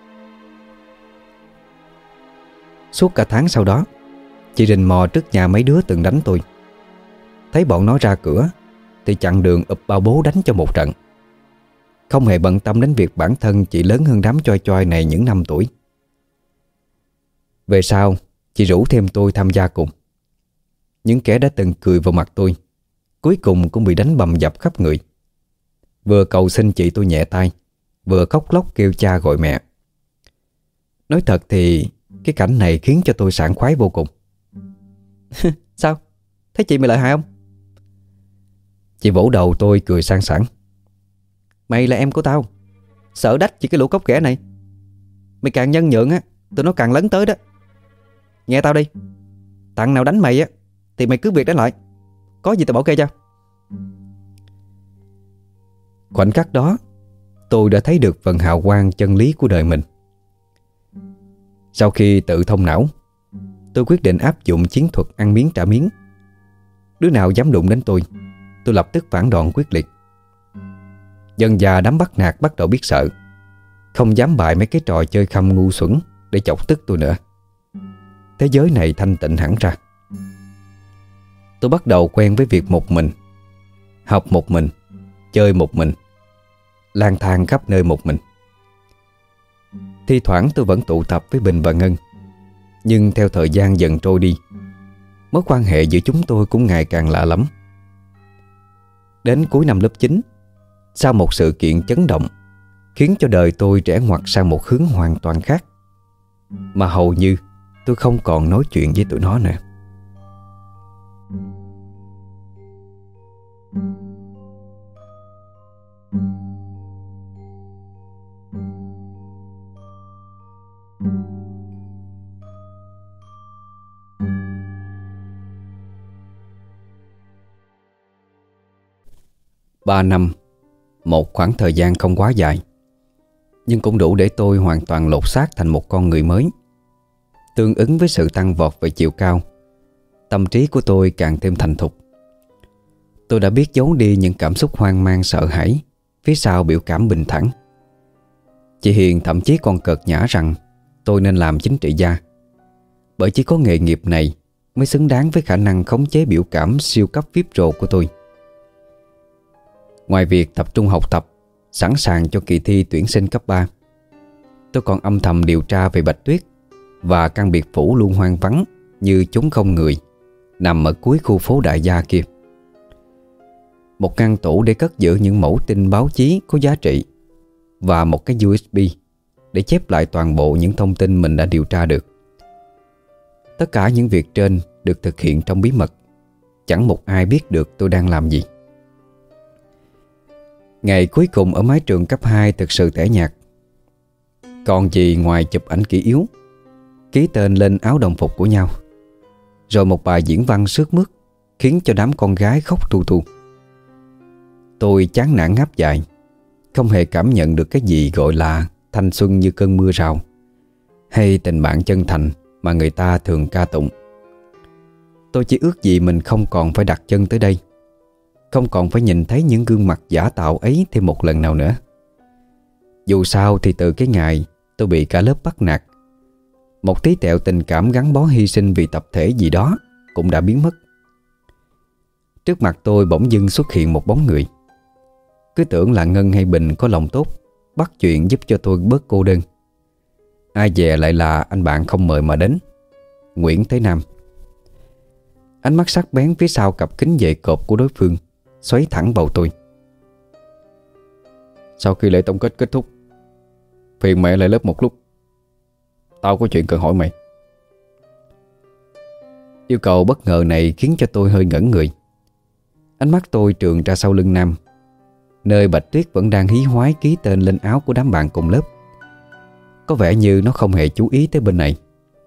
Suốt cả tháng sau đó, chị rình mò trước nhà mấy đứa từng đánh tôi. Thấy bọn nó ra cửa thì chặn đường ụp bao bố đánh cho một trận, không hề bận tâm đến việc bản thân chị lớn hơn đám choi choi này những năm tuổi. Về sau, chị rủ thêm tôi tham gia cùng. Những kẻ đã từng cười vào mặt tôi cuối cùng cũng bị đánh bầm dập khắp người. Vừa cầu xin chị tôi nhẹ tay, vừa khóc lóc kêu cha gọi mẹ. Nói thật thì cái cảnh này khiến cho tôi sảng khoái vô cùng. Sao? Thấy chị mày lợi hại không? Chị vỗ đầu tôi cười sang sảng. Mày là em của tao, sợ đách chỉ cái lũ cóc ghẻ này. Mày càng nhân nhượng á, tụi nó càng lấn tới đó. Nghe tao đi, thằng nào đánh mày á thì mày cứ việc đánh lại, có gì tao bảo kê cho. Khoảnh khắc đó, tôi đã thấy được phần hào quang chân lý của đời mình. Sau khi tự thông não, tôi quyết định áp dụng chiến thuật ăn miếng trả miếng. Đứa nào dám đụng đến tôi lập tức phản đòn quyết liệt. Dần dà đám bắt nạt bắt đầu biết sợ, không dám bại mấy cái trò chơi khăm ngu xuẩn để chọc tức tôi nữa. Thế giới này thanh tịnh hẳn ra. Tôi bắt đầu quen với việc một mình, học một mình, chơi một mình, lang thang khắp nơi một mình. Thi thoảng tôi vẫn tụ tập với Bình và Ngân, nhưng theo thời gian dần trôi đi, mối quan hệ giữa chúng tôi cũng ngày càng lạ lắm. Đến cuối năm lớp 9, sau một sự kiện chấn động khiến cho đời tôi rẽ ngoặt sang một hướng hoàn toàn khác, mà hầu như tôi không còn nói chuyện với tụi nó nữa. Ba năm, một khoảng thời gian không quá dài, nhưng cũng đủ để tôi hoàn toàn lột xác thành một con người mới. Tương ứng với sự tăng vọt về chiều cao, tâm trí của tôi càng thêm thành thục. Tôi đã biết giấu đi những cảm xúc hoang mang sợ hãi phía sau biểu cảm bình thản. Chị Hiền thậm chí còn cợt nhã rằng tôi nên làm chính trị gia, bởi chỉ có nghề nghiệp này mới xứng đáng với khả năng khống chế biểu cảm siêu cấp VIP rồ của tôi. Ngoài việc tập trung học tập, sẵn sàng cho kỳ thi tuyển sinh cấp 3, tôi còn âm thầm điều tra về Bạch Tuyết và căn biệt phủ luôn hoang vắng như chốn không người nằm ở cuối khu phố Đại Gia kia. Một ngăn tủ để cất giữ những mẫu tin báo chí có giá trị và một cái USB để chép lại toàn bộ những thông tin mình đã điều tra được. Tất cả những việc trên được thực hiện trong bí mật, chẳng một ai biết được tôi đang làm gì. Ngày cuối cùng ở mái trường cấp 2 thực sự tẻ nhạt. Còn gì ngoài chụp ảnh kỷ yếu, ký tên lên áo đồng phục của nhau, rồi một bài diễn văn sướt mướt khiến cho đám con gái khóc tu tu. Tôi chán nản ngáp dài, không hề cảm nhận được cái gì gọi là thanh xuân như cơn mưa rào, hay tình bạn chân thành mà người ta thường ca tụng. Tôi chỉ ước gì mình không còn phải đặt chân tới đây, không còn phải nhìn thấy những gương mặt giả tạo ấy thêm một lần nào nữa. Dù sao thì từ cái ngày tôi bị cả lớp bắt nạt, một tí tẹo tình cảm gắn bó hy sinh vì tập thể gì đó cũng đã biến mất. Trước mặt tôi bỗng dưng xuất hiện một bóng người. Cứ tưởng là Ngân hay Bình có lòng tốt bắt chuyện giúp cho tôi bớt cô đơn. Ai dè lại là anh bạn không mời mà đến, Nguyễn Thế Nam. Ánh mắt sắc bén phía sau cặp kính dày cộp của đối phương xoáy thẳng vào tôi. Sau khi lễ tổng kết kết thúc, phiền mẹ lại lớp một lúc, tao có chuyện cần hỏi mày. Yêu cầu bất ngờ này khiến cho tôi hơi ngẩn người. Ánh mắt tôi trườn ra sau lưng Nam, nơi Bạch Tuyết vẫn đang hí hoái ký tên lên áo của đám bạn cùng lớp. Có vẻ như nó không hề chú ý tới bên này.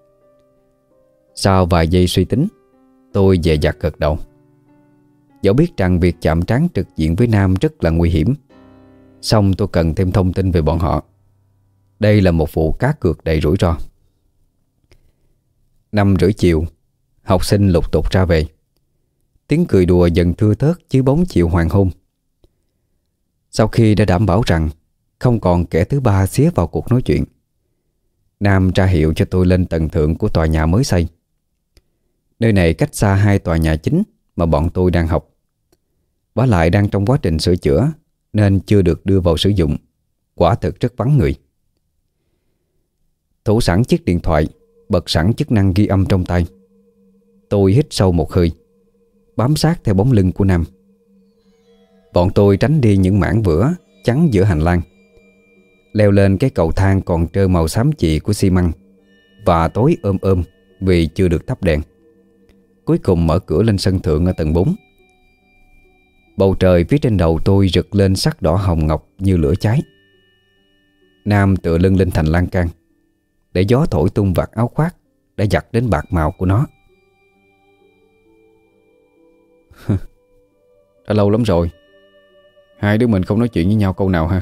Sau vài giây suy tính, tôi dè dặt gật đầu. Dẫu biết rằng việc chạm trán trực diện với Nam rất là nguy hiểm, song tôi cần thêm thông tin về bọn họ. Đây là một vụ cá cược đầy rủi ro. 5:30 chiều, học sinh lục tục ra về. Tiếng cười đùa dần thưa thớt dưới bóng chiều hoàng hôn. Sau khi đã đảm bảo rằng không còn kẻ thứ ba xía vào cuộc nói chuyện, Nam ra hiệu cho tôi lên tầng thượng của tòa nhà mới xây. Nơi này cách xa hai tòa nhà chính mà bọn tôi đang học. Vả lại đang trong quá trình sửa chữa nên chưa được đưa vào sử dụng. Quả thực rất vắng người. Thủ sẵn chiếc điện thoại, bật sẵn chức năng ghi âm trong tay. Tôi hít sâu một hơi, bám sát theo bóng lưng của Nam. Bọn tôi tránh đi những mảng vữa chắn giữa hành lang, leo lên cái cầu thang còn trơ màu xám chì của xi măng và tối ôm vì chưa được thắp đèn. Cuối cùng mở cửa lên sân thượng ở tầng 4. Bầu trời phía trên đầu tôi rực lên sắc đỏ hồng ngọc như lửa cháy. Nam tựa lưng lên thành lan can, để gió thổi tung vạt áo khoác đã giặt đến bạc màu của nó. Đã lâu lắm rồi hai đứa mình không nói chuyện với nhau câu nào ha.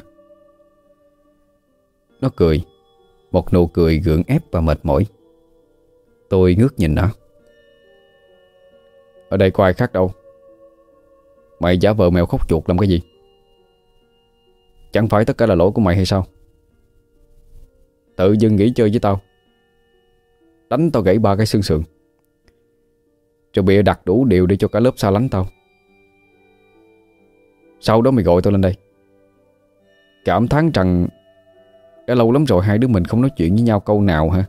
Nó cười, một nụ cười gượng ép và mệt mỏi. Tôi ngước nhìn nó. Ở đây có ai khác đâu. Mày giả vờ mèo khóc chuột làm cái gì? Chẳng phải tất cả là lỗi của mày hay sao? Tự dưng nghỉ chơi với tao, đánh tao gãy 3 cái xương sườn, rồi bịa đặt đủ điều để cho cả lớp xa lánh tao. Sau đó mày gọi tao lên đây, cảm thán rằng đã lâu lắm rồi hai đứa mình không nói chuyện với nhau câu nào hả?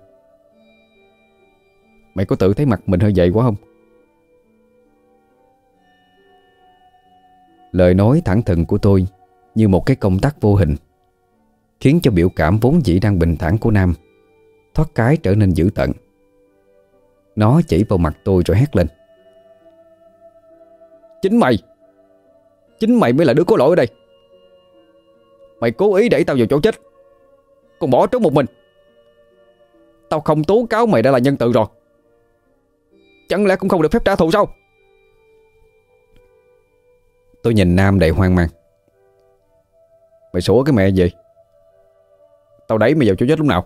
Mày có tự thấy mặt mình hơi dày quá không? Lời nói thẳng thừng của tôi như một cái công tắc vô hình, khiến cho biểu cảm vốn dĩ đang bình thản của Nam thoát cái trở nên dữ tợn. Nó chỉ vào mặt tôi rồi hét lên. Chính mày mới là đứa có lỗi ở đây. Mày cố ý đẩy tao vào chỗ chết, còn bỏ trốn một mình. Tao không tố cáo mày đã là nhân từ rồi, chẳng lẽ cũng không được phép trả thù sao? Tôi nhìn Nam đầy hoang mang. Mày sủa cái mẹ gì? Tao đẩy mày vào chỗ chết lúc nào?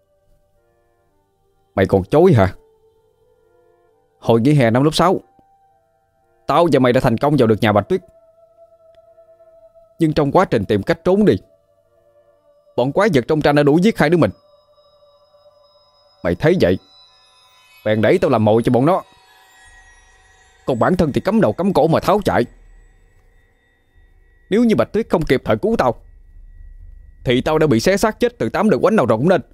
Mày còn chối hả? Hồi nghỉ hè năm lớp 6, tao và mày đã thành công vào được nhà Bạch Tuyết. Nhưng trong quá trình tìm cách trốn đi, bọn quái vật trong tranh đã đuổi giết hai đứa mình. Mày thấy vậy bèn đẩy tao làm mồi cho bọn nó, còn bản thân thì cắm đầu cắm cổ mà tháo chạy. Nếu như Bạch Tuyết không kịp thời cứu tao thì tao đã bị xé xác chết từ 8 đợt quánh nào rồi cũng nên.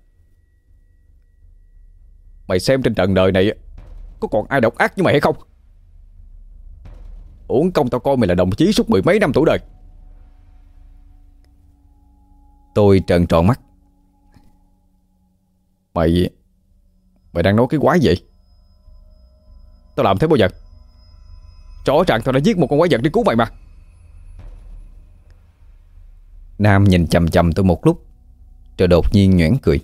Mày xem trên trần đời này có còn ai độc ác như mày hay không? Uổng công tao coi mày là đồng chí suốt 10 mấy năm tuổi đời. Tôi trợn tròn mắt. Mày đang nói cái quái gì? Tao làm thế bao giờ? Rõ ràng tao đã giết một con quái vật đi cứu mày mà. Nam nhìn chằm chằm tôi một lúc, rồi đột nhiên nhoẻn cười.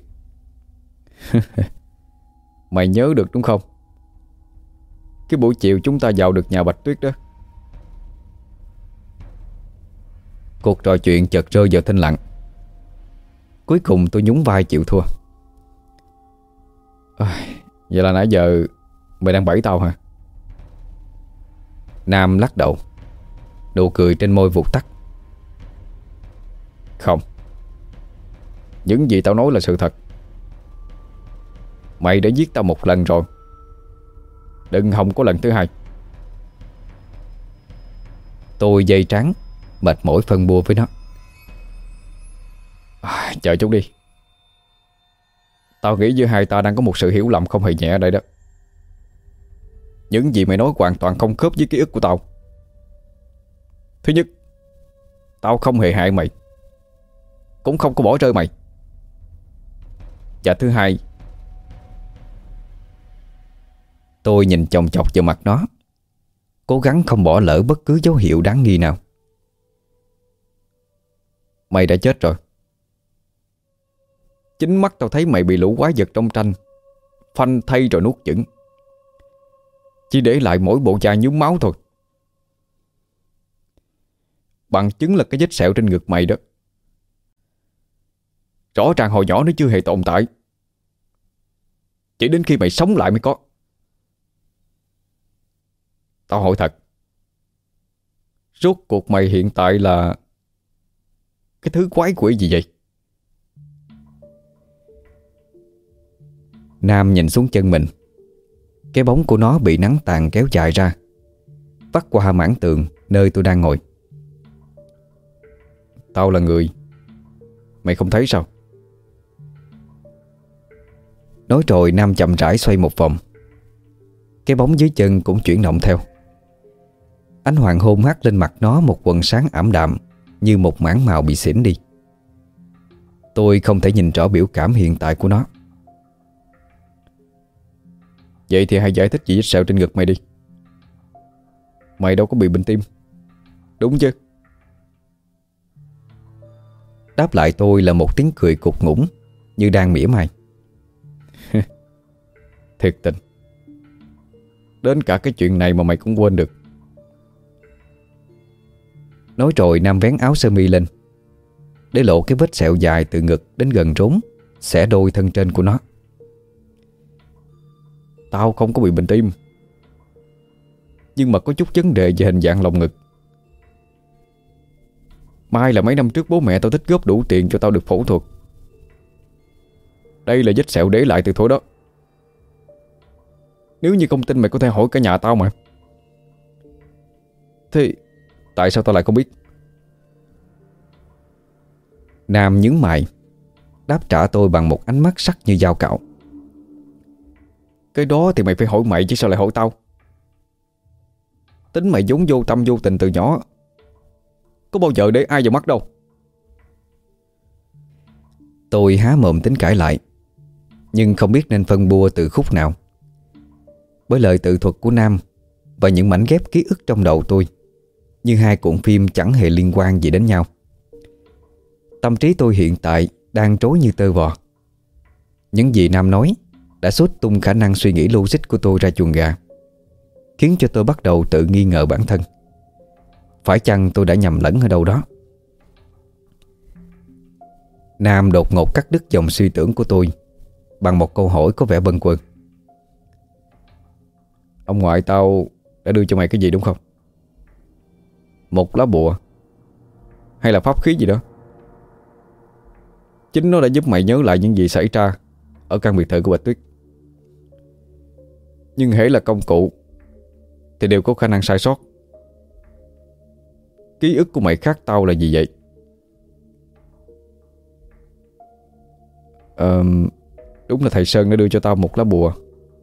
Mày nhớ được đúng không? Cái buổi chiều chúng ta vào được nhà Bạch Tuyết đó. Cuộc trò chuyện chợt rơi vào thinh lặng. Cuối cùng tôi nhún vai chịu thua. Vậy là nãy giờ mày đang bẫy tao hả? Nam lắc đầu, nụ cười trên môi vụt tắt. Không, những gì tao nói là sự thật. Mày đã giết tao một lần rồi, đừng hòng có lần thứ hai. Tôi dây trán, mệt mỏi phân bua với nó. Chờ chút đi. Tao nghĩ giữa hai ta đang có một sự hiểu lầm không hề nhẹ ở đây đó. Những gì mày nói hoàn toàn không khớp với ký ức của tao. Thứ nhất, tao không hề hại mày, cũng không có bỏ rơi mày. Và thứ hai, tôi nhìn chòng chọc vào mặt nó, cố gắng không bỏ lỡ bất cứ dấu hiệu đáng nghi nào. Mày đã chết rồi. Chính mắt tao thấy mày bị lũ quái vật trong tranh phanh thây rồi nuốt chửng, chỉ để lại mỗi bộ da nhuốm máu thôi. Bằng chứng là cái vết sẹo trên ngực mày đó. Rõ ràng hồi nhỏ nó chưa hề tồn tại, chỉ đến khi mày sống lại mới có. Tao hỏi thật, rốt cuộc mày hiện tại là cái thứ quái quỷ gì vậy? Nam nhìn xuống chân mình. Cái bóng của nó bị nắng tàn kéo dài ra, vắt qua mảng tường nơi tôi đang ngồi. Tao là người, mày không thấy sao? Nói rồi Nam chậm rãi xoay một vòng. Cái bóng dưới chân cũng chuyển động theo. Ánh hoàng hôn hắt lên mặt nó một quầng sáng ảm đạm, như một mảng màu bị xỉn đi. Tôi không thể nhìn rõ biểu cảm hiện tại của nó. Vậy thì hãy giải thích gì vết sẹo trên ngực mày đi. Mày đâu có bị bệnh tim, đúng chứ? Đáp lại tôi là một tiếng cười cục ngủng, như đang mỉa mai. Thiệt tình, đến cả cái chuyện này mà mày cũng quên được. Nói rồi Nam vén áo sơ mi lên, để lộ cái vết sẹo dài từ ngực đến gần rốn, xẻ đôi thân trên của nó. Tao không có bị bệnh tim, nhưng mà có chút vấn đề về hình dạng lồng ngực. May là mấy năm trước bố mẹ tao thích góp đủ tiền cho tao được phẫu thuật. Đây là vết sẹo để lại từ thuở đó. Nếu như không tin mày có thể hỏi cả nhà tao mà. Thế tại sao tao lại không biết? Nam nhướng mày, đáp trả tôi bằng một ánh mắt sắc như dao cạo. Cái đó thì mày phải hỏi mày chứ sao lại hỏi tao? Tính mày vốn vô tâm vô tình từ nhỏ, có bao giờ để ai vào mắt đâu. Tôi há mồm tính cãi lại, nhưng không biết nên phân bua từ khúc nào. Bởi lời tự thuật của Nam và những mảnh ghép ký ức trong đầu tôi như hai cuộn phim chẳng hề liên quan gì đến nhau. Tâm trí tôi hiện tại đang trối như tơ vò. Những gì Nam nói đã xốt tung khả năng suy nghĩ logic của tôi ra chuồng gà, khiến cho tôi bắt đầu tự nghi ngờ bản thân. Phải chăng tôi đã nhầm lẫn ở đâu đó? Nam đột ngột cắt đứt dòng suy tưởng của tôi bằng một câu hỏi có vẻ bâng quơ. Ông ngoại tao đã đưa cho mày cái gì đúng không? Một lá bùa hay là pháp khí gì đó? Chính nó đã giúp mày nhớ lại những gì xảy ra ở căn biệt thự của Bạch Tuyết. Nhưng hễ là công cụ thì đều có khả năng sai sót. Ký ức của mày khác tao là gì vậy? Đúng là thầy Sơn đã đưa cho tao một lá bùa.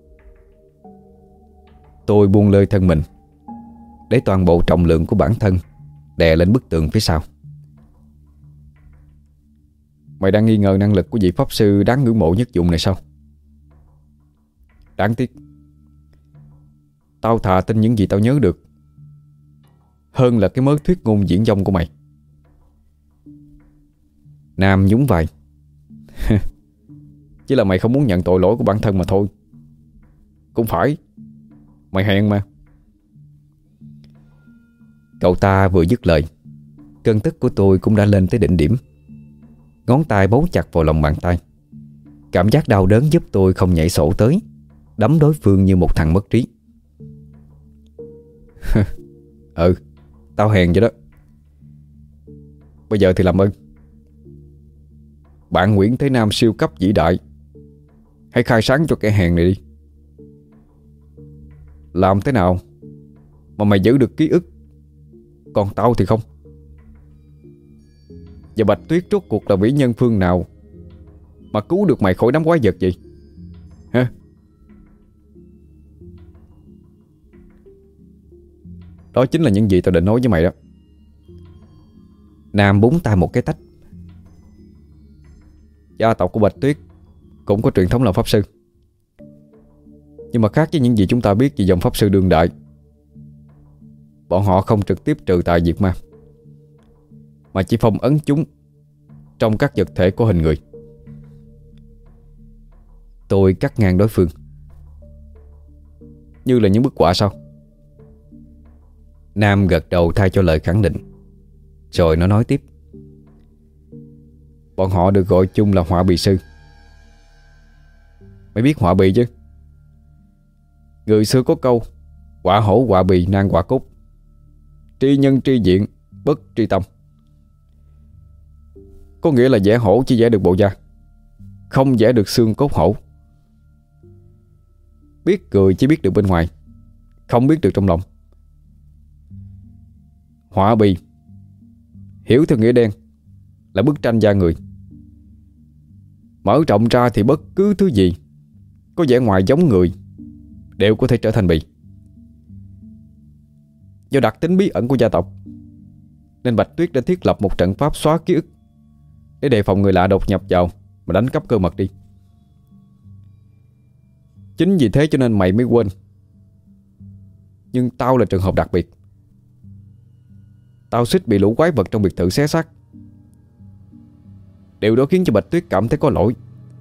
Tôi buông lơi thân mình, để toàn bộ trọng lượng của bản thân đè lên bức tường phía sau. Mày đang nghi ngờ năng lực của vị pháp sư đáng ngưỡng mộ nhất vùng này sao? Đáng tiếc, tao thà tin những gì tao nhớ được hơn là cái mớ thuyết ngôn diễn dông của mày. Nam nhún vai. Chỉ là mày không muốn nhận tội lỗi của bản thân mà thôi. Cũng phải, mày hèn mà. Cậu ta vừa dứt lời, cơn tức của tôi cũng đã lên tới đỉnh điểm. Ngón tay bấu chặt vào lòng bàn tay. Cảm giác đau đớn giúp tôi không nhảy sổ tới, đấm đối phương như một thằng mất trí. Ừ, tao hèn vậy đó. Bây giờ thì làm ơn, bạn Nguyễn Thế Nam siêu cấp vĩ đại, hãy khai sáng cho kẻ hèn này đi. Làm thế nào mà mày giữ được ký ức, còn tao thì không? Và Bạch Tuyết rốt cuộc là vĩ nhân phương nào mà cứu được mày khỏi đám quái vật vậy hả? Đó chính là những gì tao định nói với mày đó. Nam búng tay một cái tách. Gia tộc của Bạch Tuyết cũng có truyền thống làm pháp sư, nhưng mà khác với những gì chúng ta biết về dòng pháp sư đương đại. Bọn họ không trực tiếp trừ tà diệt ma, mà chỉ phong ấn chúng trong các vật thể có hình người. Tôi cắt ngang đối phương. Như là những bức họa sao? Nam gật đầu thay cho lời khẳng định. Rồi nó nói tiếp. Bọn họ được gọi chung là họa bì sư. Mày biết họa bì chứ? Người xưa có câu họa hổ họa bì nan họa cốt, tri nhân tri diện bất tri tâm. Có nghĩa là vẽ hổ chỉ vẽ được bộ da, không vẽ được xương cốt hổ. Biết cười chỉ biết được bên ngoài, không biết được trong lòng. Họa bì hiểu theo nghĩa đen là bức tranh da người. Mở rộng ra thì bất cứ thứ gì có vẻ ngoài giống người đều có thể trở thành bì. Do đặc tính bí ẩn của gia tộc nên Bạch Tuyết đã thiết lập một trận pháp xóa ký ức để đề phòng người lạ đột nhập vào mà đánh cắp cơ mật đi. Chính vì thế cho nên mày mới quên. Nhưng tao là trường hợp đặc biệt. Tao suýt bị lũ quái vật trong biệt thự xé xác. Điều đó khiến cho Bạch Tuyết cảm thấy có lỗi.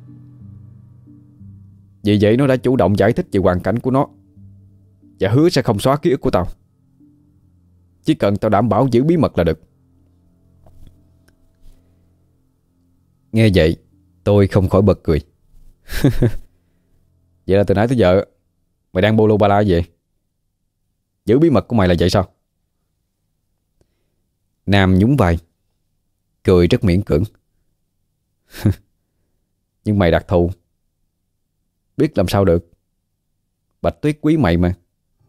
Vì vậy nó đã chủ động giải thích về hoàn cảnh của nó và hứa sẽ không xóa ký ức của tao. Chỉ cần tao đảm bảo giữ bí mật là được. Nghe vậy tôi không khỏi bật cười. Vậy là từ nãy tới giờ mày đang bô lô ba la vậy? Giữ bí mật của mày là vậy sao? Nam nhún vai, cười rất miễn cưỡng. Nhưng mày đặc thù, biết làm sao được. Bạch Tuyết quý mày mà.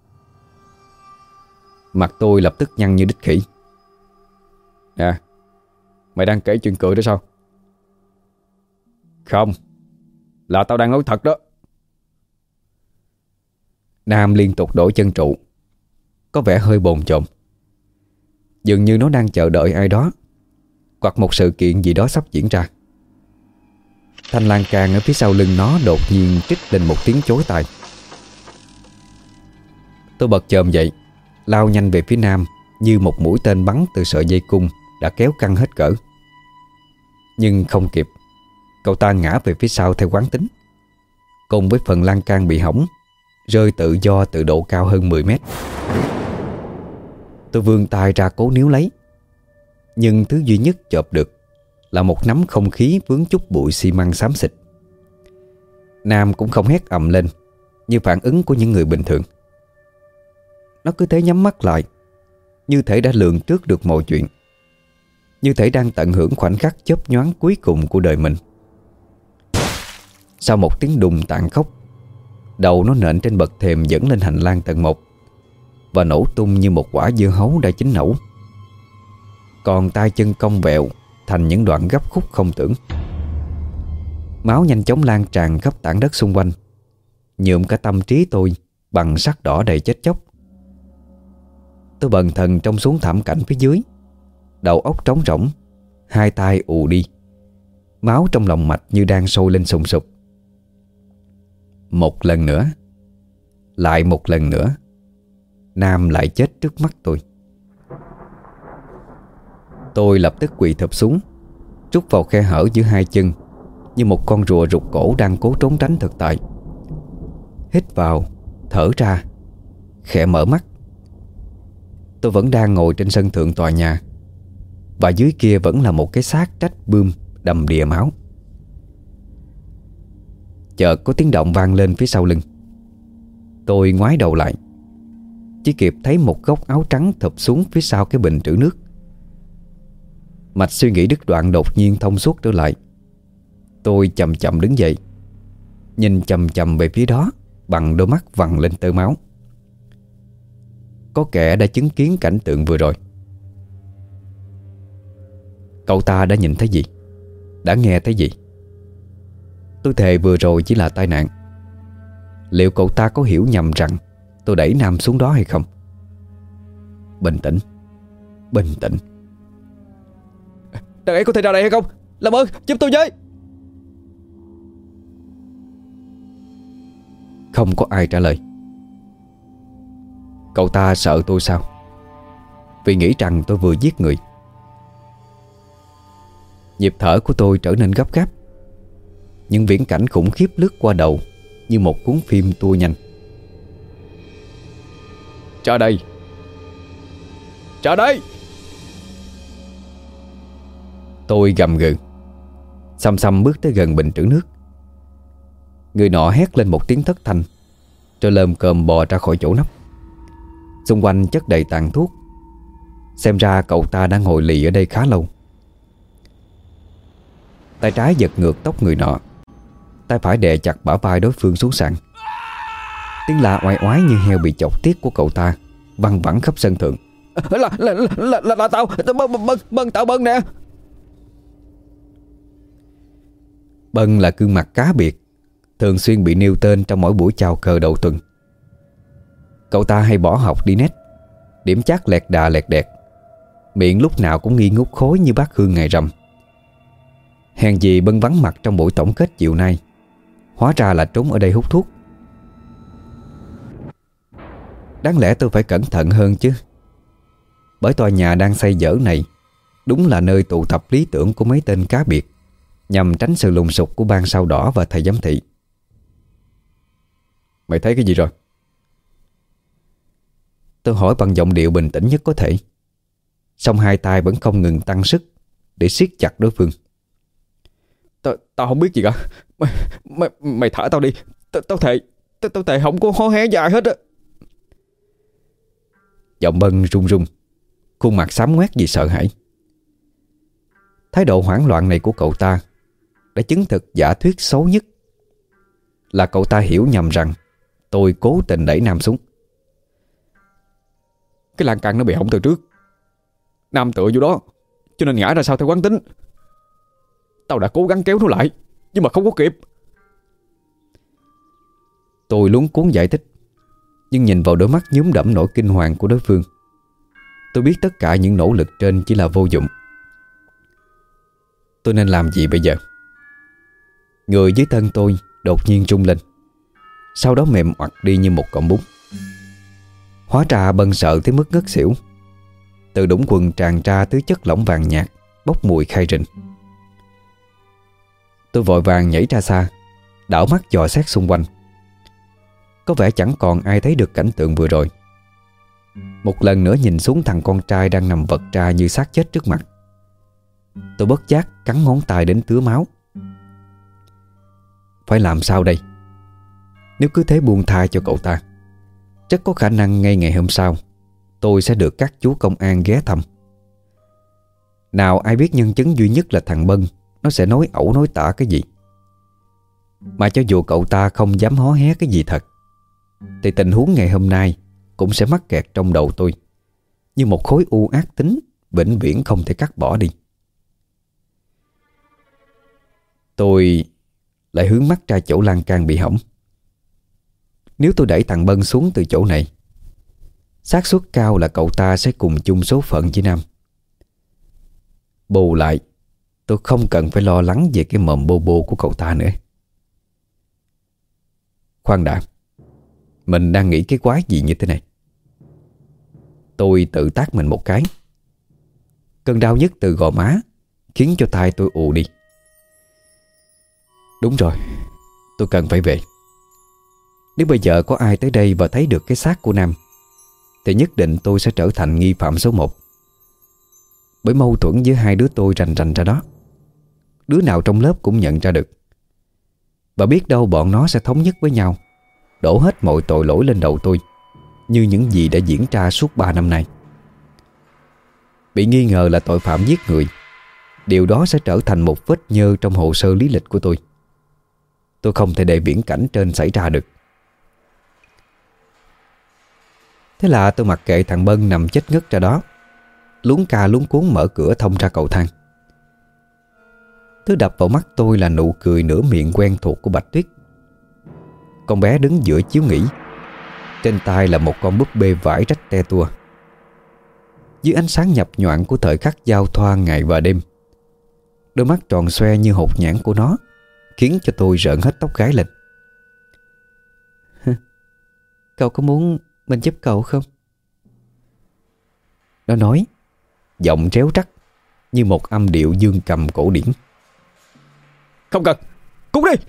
Mặt tôi lập tức nhăn như đít khỉ. Nè, mày đang kể chuyện cười đó sao? Không, là tao đang nói thật đó. Nam liên tục đổi chân trụ, có vẻ hơi bồn chồn. Dường như nó đang chờ đợi ai đó, hoặc một sự kiện gì đó sắp diễn ra. Thanh lan can ở phía sau lưng nó đột nhiên trích lên một tiếng chối tai. Tôi bật chồm dậy, lao nhanh về phía Nam như một mũi tên bắn từ sợi dây cung đã kéo căng hết cỡ. Nhưng không kịp, cậu ta ngã về phía sau theo quán tính, cùng với phần lan can bị hỏng, rơi tự do từ độ cao hơn 10 mét. Tôi vươn tay ra cố níu lấy, nhưng thứ duy nhất chộp được là một nắm không khí vướng chút bụi xi măng xám xịt. Nam cũng không hét ầm lên như phản ứng của những người bình thường. Nó cứ thế nhắm mắt lại, như thể đã lường trước được mọi chuyện, như thể đang tận hưởng khoảnh khắc chớp nhoáng cuối cùng của đời mình. Sau một tiếng đùng tàn khốc, đầu nó nện trên bậc thềm dẫn lên hành lang tầng 1 và nổ tung như một quả dưa hấu đã chín nẩu. Còn tay chân cong vẹo thành những đoạn gấp khúc không tưởng. Máu nhanh chóng lan tràn khắp tảng đất xung quanh, nhuộm cả tâm trí tôi bằng sắc đỏ đầy chết chóc. Tôi bần thần trông xuống thảm cảnh phía dưới, đầu óc trống rỗng, hai tay ù đi, máu trong lòng mạch như đang sôi lên sùng sục. Một lần nữa, lại một lần nữa, Nam lại chết trước mắt tôi. Tôi lập tức quỳ thụp xuống, trút vào khe hở giữa hai chân như một con rùa rụt cổ đang cố trốn tránh thực tại. Hít vào, thở ra, khẽ mở mắt. Tôi vẫn đang ngồi trên sân thượng tòa nhà, và dưới kia vẫn là một cái xác trách bươm đầm đìa máu. Chợt có tiếng động vang lên phía sau lưng. Tôi ngoái đầu lại. chỉ kịp thấy một góc áo trắng thụp xuống phía sau cái bình trữ nước. Mạch suy nghĩ đứt đoạn đột nhiên thông suốt trở lại. Tôi chậm chậm đứng dậy, nhìn chầm chầm về phía đó bằng đôi mắt vằn lên tơ máu. Có kẻ đã chứng kiến cảnh tượng vừa rồi. Cậu ta đã nhìn thấy gì? Đã nghe thấy gì? Tôi thề vừa rồi chỉ là tai nạn. Liệu cậu ta có hiểu nhầm rằng tôi đẩy Nam xuống đó hay không? Bình tĩnh, bình tĩnh. Đàn ấy có thể ra đây hay không? Làm ơn giúp tôi với. Không có ai trả lời. Cậu ta sợ tôi sao? Vì nghĩ rằng tôi vừa giết người. Nhịp thở của tôi trở nên gấp gáp. Những viễn cảnh khủng khiếp lướt qua đầu như một cuốn phim tua nhanh. Ra đây! Ra đây! Tôi gầm gừ, xăm xăm bước tới gần bình trữ nước. Người nọ hét lên một tiếng thất thanh, rồi lồm cồm bò ra khỏi chỗ nấp. Xung quanh chất đầy tàn thuốc. Xem ra cậu ta đã ngồi lì ở đây khá lâu. Tay trái giật ngược tóc người nọ, tay phải đè chặt bả vai đối phương xuống sàn. Tiếng la oai oái như heo bị chọc tiết của cậu ta văng vẳng khắp sân thượng. Là tao tao Bân nè. Bân là gương mặt cá biệt, thường xuyên bị nêu tên trong mỗi buổi chào cờ đầu tuần. Cậu ta hay bỏ học đi net, điểm chát lẹt đà lẹt đẹt, miệng lúc nào cũng nghi ngút khói như bát hương ngày rằm. Hèn gì Bân vắng mặt trong buổi tổng kết chiều nay, hóa ra là trốn ở đây hút thuốc. Đáng lẽ tôi phải cẩn thận hơn chứ, bởi tòa nhà đang xây dở này đúng là nơi tụ tập lý tưởng của mấy tên cá biệt, nhằm tránh sự lùng sục của ban sao đỏ và thầy giám thị. Mày thấy cái gì rồi? Tôi hỏi bằng giọng điệu bình tĩnh nhất có thể, song hai tay vẫn không ngừng tăng sức để siết chặt đối phương. Tao không biết gì cả. Mày thả tao đi. Tao thề. Tao thề không có hó hé dài hết á. Giọng Bân run run, khuôn mặt xám ngoét vì sợ hãi. Thái độ hoảng loạn này của cậu ta đã chứng thực giả thuyết xấu nhất, là cậu ta hiểu nhầm rằng tôi cố tình đẩy Nam xuống. Cái lan can nó bị hỏng từ trước, Nam tựa vô đó cho nên ngã ra sau theo quán tính. Tao đã cố gắng kéo nó lại, nhưng mà không có kịp. Tôi luống cuống giải thích, nhưng nhìn vào đôi mắt nhúm đẫm nỗi kinh hoàng của đối phương, tôi biết tất cả những nỗ lực trên chỉ là vô dụng. Tôi nên làm gì bây giờ? Người dưới thân tôi đột nhiên rung lên, sau đó mềm oặt đi như một cọng bún. Hóa ra Bân sợ tới mức ngất xỉu. Từ đũng quần tràn ra thứ chất lỏng vàng nhạt bốc mùi khai rình. Tôi vội vàng nhảy ra xa, đảo mắt dò xét xung quanh. Có vẻ chẳng còn ai thấy được cảnh tượng vừa rồi. Một lần nữa nhìn xuống thằng con trai đang nằm vật ra như xác chết trước mặt, tôi bất giác cắn ngón tay đến tứa máu. Phải làm sao đây? Nếu cứ thế buông tha cho cậu ta, rất có khả năng ngay ngày hôm sau tôi sẽ được các chú công an ghé thăm. Nào ai biết nhân chứng duy nhất là thằng Bân nó sẽ nói ẩu nói tả cái gì. Mà cho dù cậu ta không dám hó hé cái gì thật, thì tình huống ngày hôm nay cũng sẽ mắc kẹt trong đầu tôi như một khối u ác tính vĩnh viễn không thể cắt bỏ đi. Tôi lại hướng mắt ra chỗ lan can bị hỏng. Nếu tôi đẩy thằng Bân xuống từ chỗ này, xác suất cao là cậu ta sẽ cùng chung số phận với Nam. Bù lại, tôi không cần phải lo lắng về cái mồm bô bô của cậu ta nữa. Khoan đã, mình đang nghĩ cái quái gì như thế này? Tôi tự tát mình một cái. Cơn đau nhức từ gò má khiến cho tai tôi ù đi. Đúng rồi, tôi cần phải về. Nếu bây giờ có ai tới đây và thấy được cái xác của Nam, thì nhất định tôi sẽ trở thành nghi phạm số 1. Bởi mâu thuẫn giữa hai đứa tôi rành rành ra đó, đứa nào trong lớp cũng nhận ra được. Và biết đâu bọn nó sẽ thống nhất với nhau, đổ hết mọi tội lỗi lên đầu tôi, như những gì đã diễn ra suốt 3 năm nay. Bị nghi ngờ là tội phạm giết người, điều đó sẽ trở thành một vết nhơ trong hồ sơ lý lịch của tôi. Tôi không thể để viễn cảnh trên xảy ra được. Thế là tôi mặc kệ thằng Bân nằm chết ngất ra đó, luống ca luống cuống mở cửa thông ra cầu thang. Thứ đập vào mắt tôi là nụ cười nửa miệng quen thuộc của Bạch Tuyết. Con bé đứng giữa chiếu nghỉ, trên tay là một con búp bê vải rách te tua. Dưới ánh sáng nhập nhoạng của thời khắc giao thoa ngày và đêm, đôi mắt tròn xoe như hột nhãn của nó khiến cho tôi rợn hết tóc gáy lên. Cậu có muốn mình giúp cậu không? Nó nói, giọng réo rắt như một âm điệu dương cầm cổ điển. Không cần, cút đi!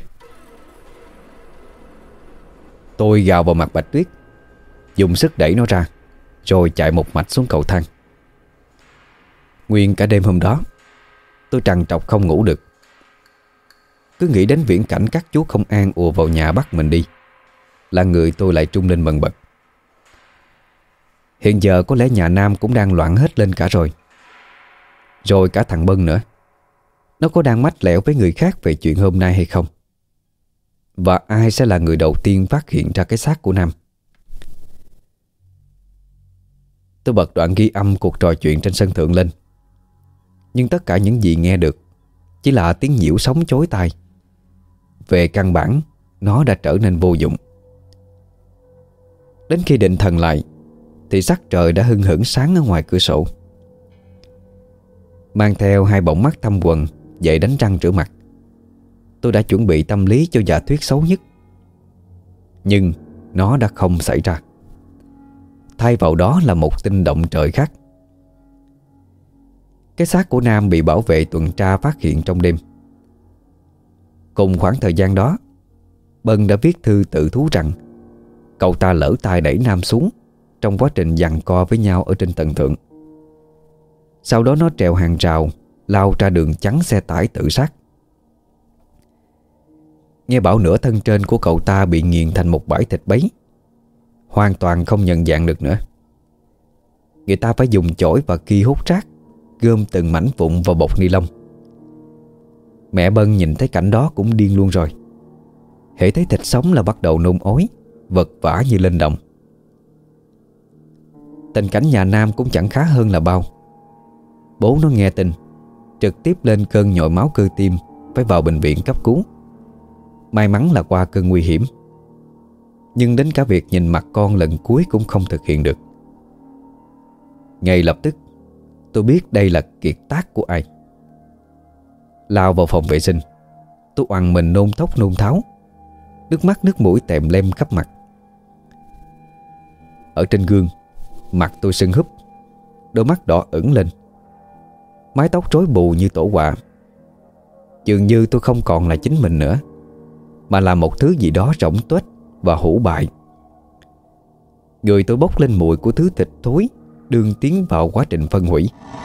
Tôi gào vào mặt Bạch Tuyết, dùng sức đẩy nó ra, rồi chạy một mạch xuống cầu thang. Nguyên cả đêm hôm đó, tôi trằn trọc không ngủ được. Cứ nghĩ đến viễn cảnh các chú công an ùa vào nhà bắt mình đi, là người tôi lại trung lên bần bật. Hiện giờ có lẽ nhà Nam cũng đang loạn hết lên cả rồi. Rồi cả thằng Bân nữa. Nó có đang mách lẻo với người khác về chuyện hôm nay hay không? Và ai sẽ là người đầu tiên phát hiện ra cái xác của Nam? Tôi bật đoạn ghi âm cuộc trò chuyện trên sân thượng lên. Nhưng tất cả những gì nghe được chỉ là tiếng nhiễu sóng chối tai. Về căn bản, nó đã trở nên vô dụng. Đến khi định thần lại thì sắc trời đã hưng hửng sáng ở ngoài cửa sổ. Mang theo 2 bọng mắt thâm quần dậy đánh răng rửa mặt, tôi đã chuẩn bị tâm lý cho giả thuyết xấu nhất. Nhưng nó đã không xảy ra. Thay vào đó là một tin động trời khác. Cái xác của Nam bị bảo vệ tuần tra phát hiện trong đêm. Cùng khoảng thời gian đó, Bân đã viết thư tự thú rằng cậu ta lỡ tay đẩy Nam xuống trong quá trình giằng co với nhau ở trên tầng thượng. Sau đó nó trèo hàng rào, lao ra đường chắn xe tải tự sát. Nghe bảo nửa thân trên của cậu ta bị nghiền thành một bãi thịt bấy, hoàn toàn không nhận dạng được nữa. Người ta phải dùng chổi và ki hút rác gom từng mảnh vụn vào bọc ni lông. Mẹ Bân nhìn thấy cảnh đó cũng điên luôn rồi. hễ thấy thịt sống là bắt đầu nôn ói, vật vã như lên đồng. Tình cảnh nhà Nam cũng chẳng khá hơn là bao. Bố nó nghe tin, trực tiếp lên cơn nhồi máu cơ tim, phải vào bệnh viện cấp cứu. May mắn là qua cơn nguy hiểm, nhưng đến cả việc nhìn mặt con lần cuối cũng không thực hiện được. Ngay lập tức tôi biết đây là kiệt tác của ai. Lao vào phòng vệ sinh, tôi oằn mình nôn thốc nôn tháo, nước mắt nước mũi tèm lem khắp mặt. Ở trên gương, mặt tôi sưng húp, đôi mắt đỏ ửng lên, mái tóc rối bù như tổ quạ. Dường như tôi không còn là chính mình nữa, mà là một thứ gì đó rỗng tuếch và hủ bại. Người tôi bốc lên mùi của thứ thịt thối đương tiến vào quá trình phân hủy.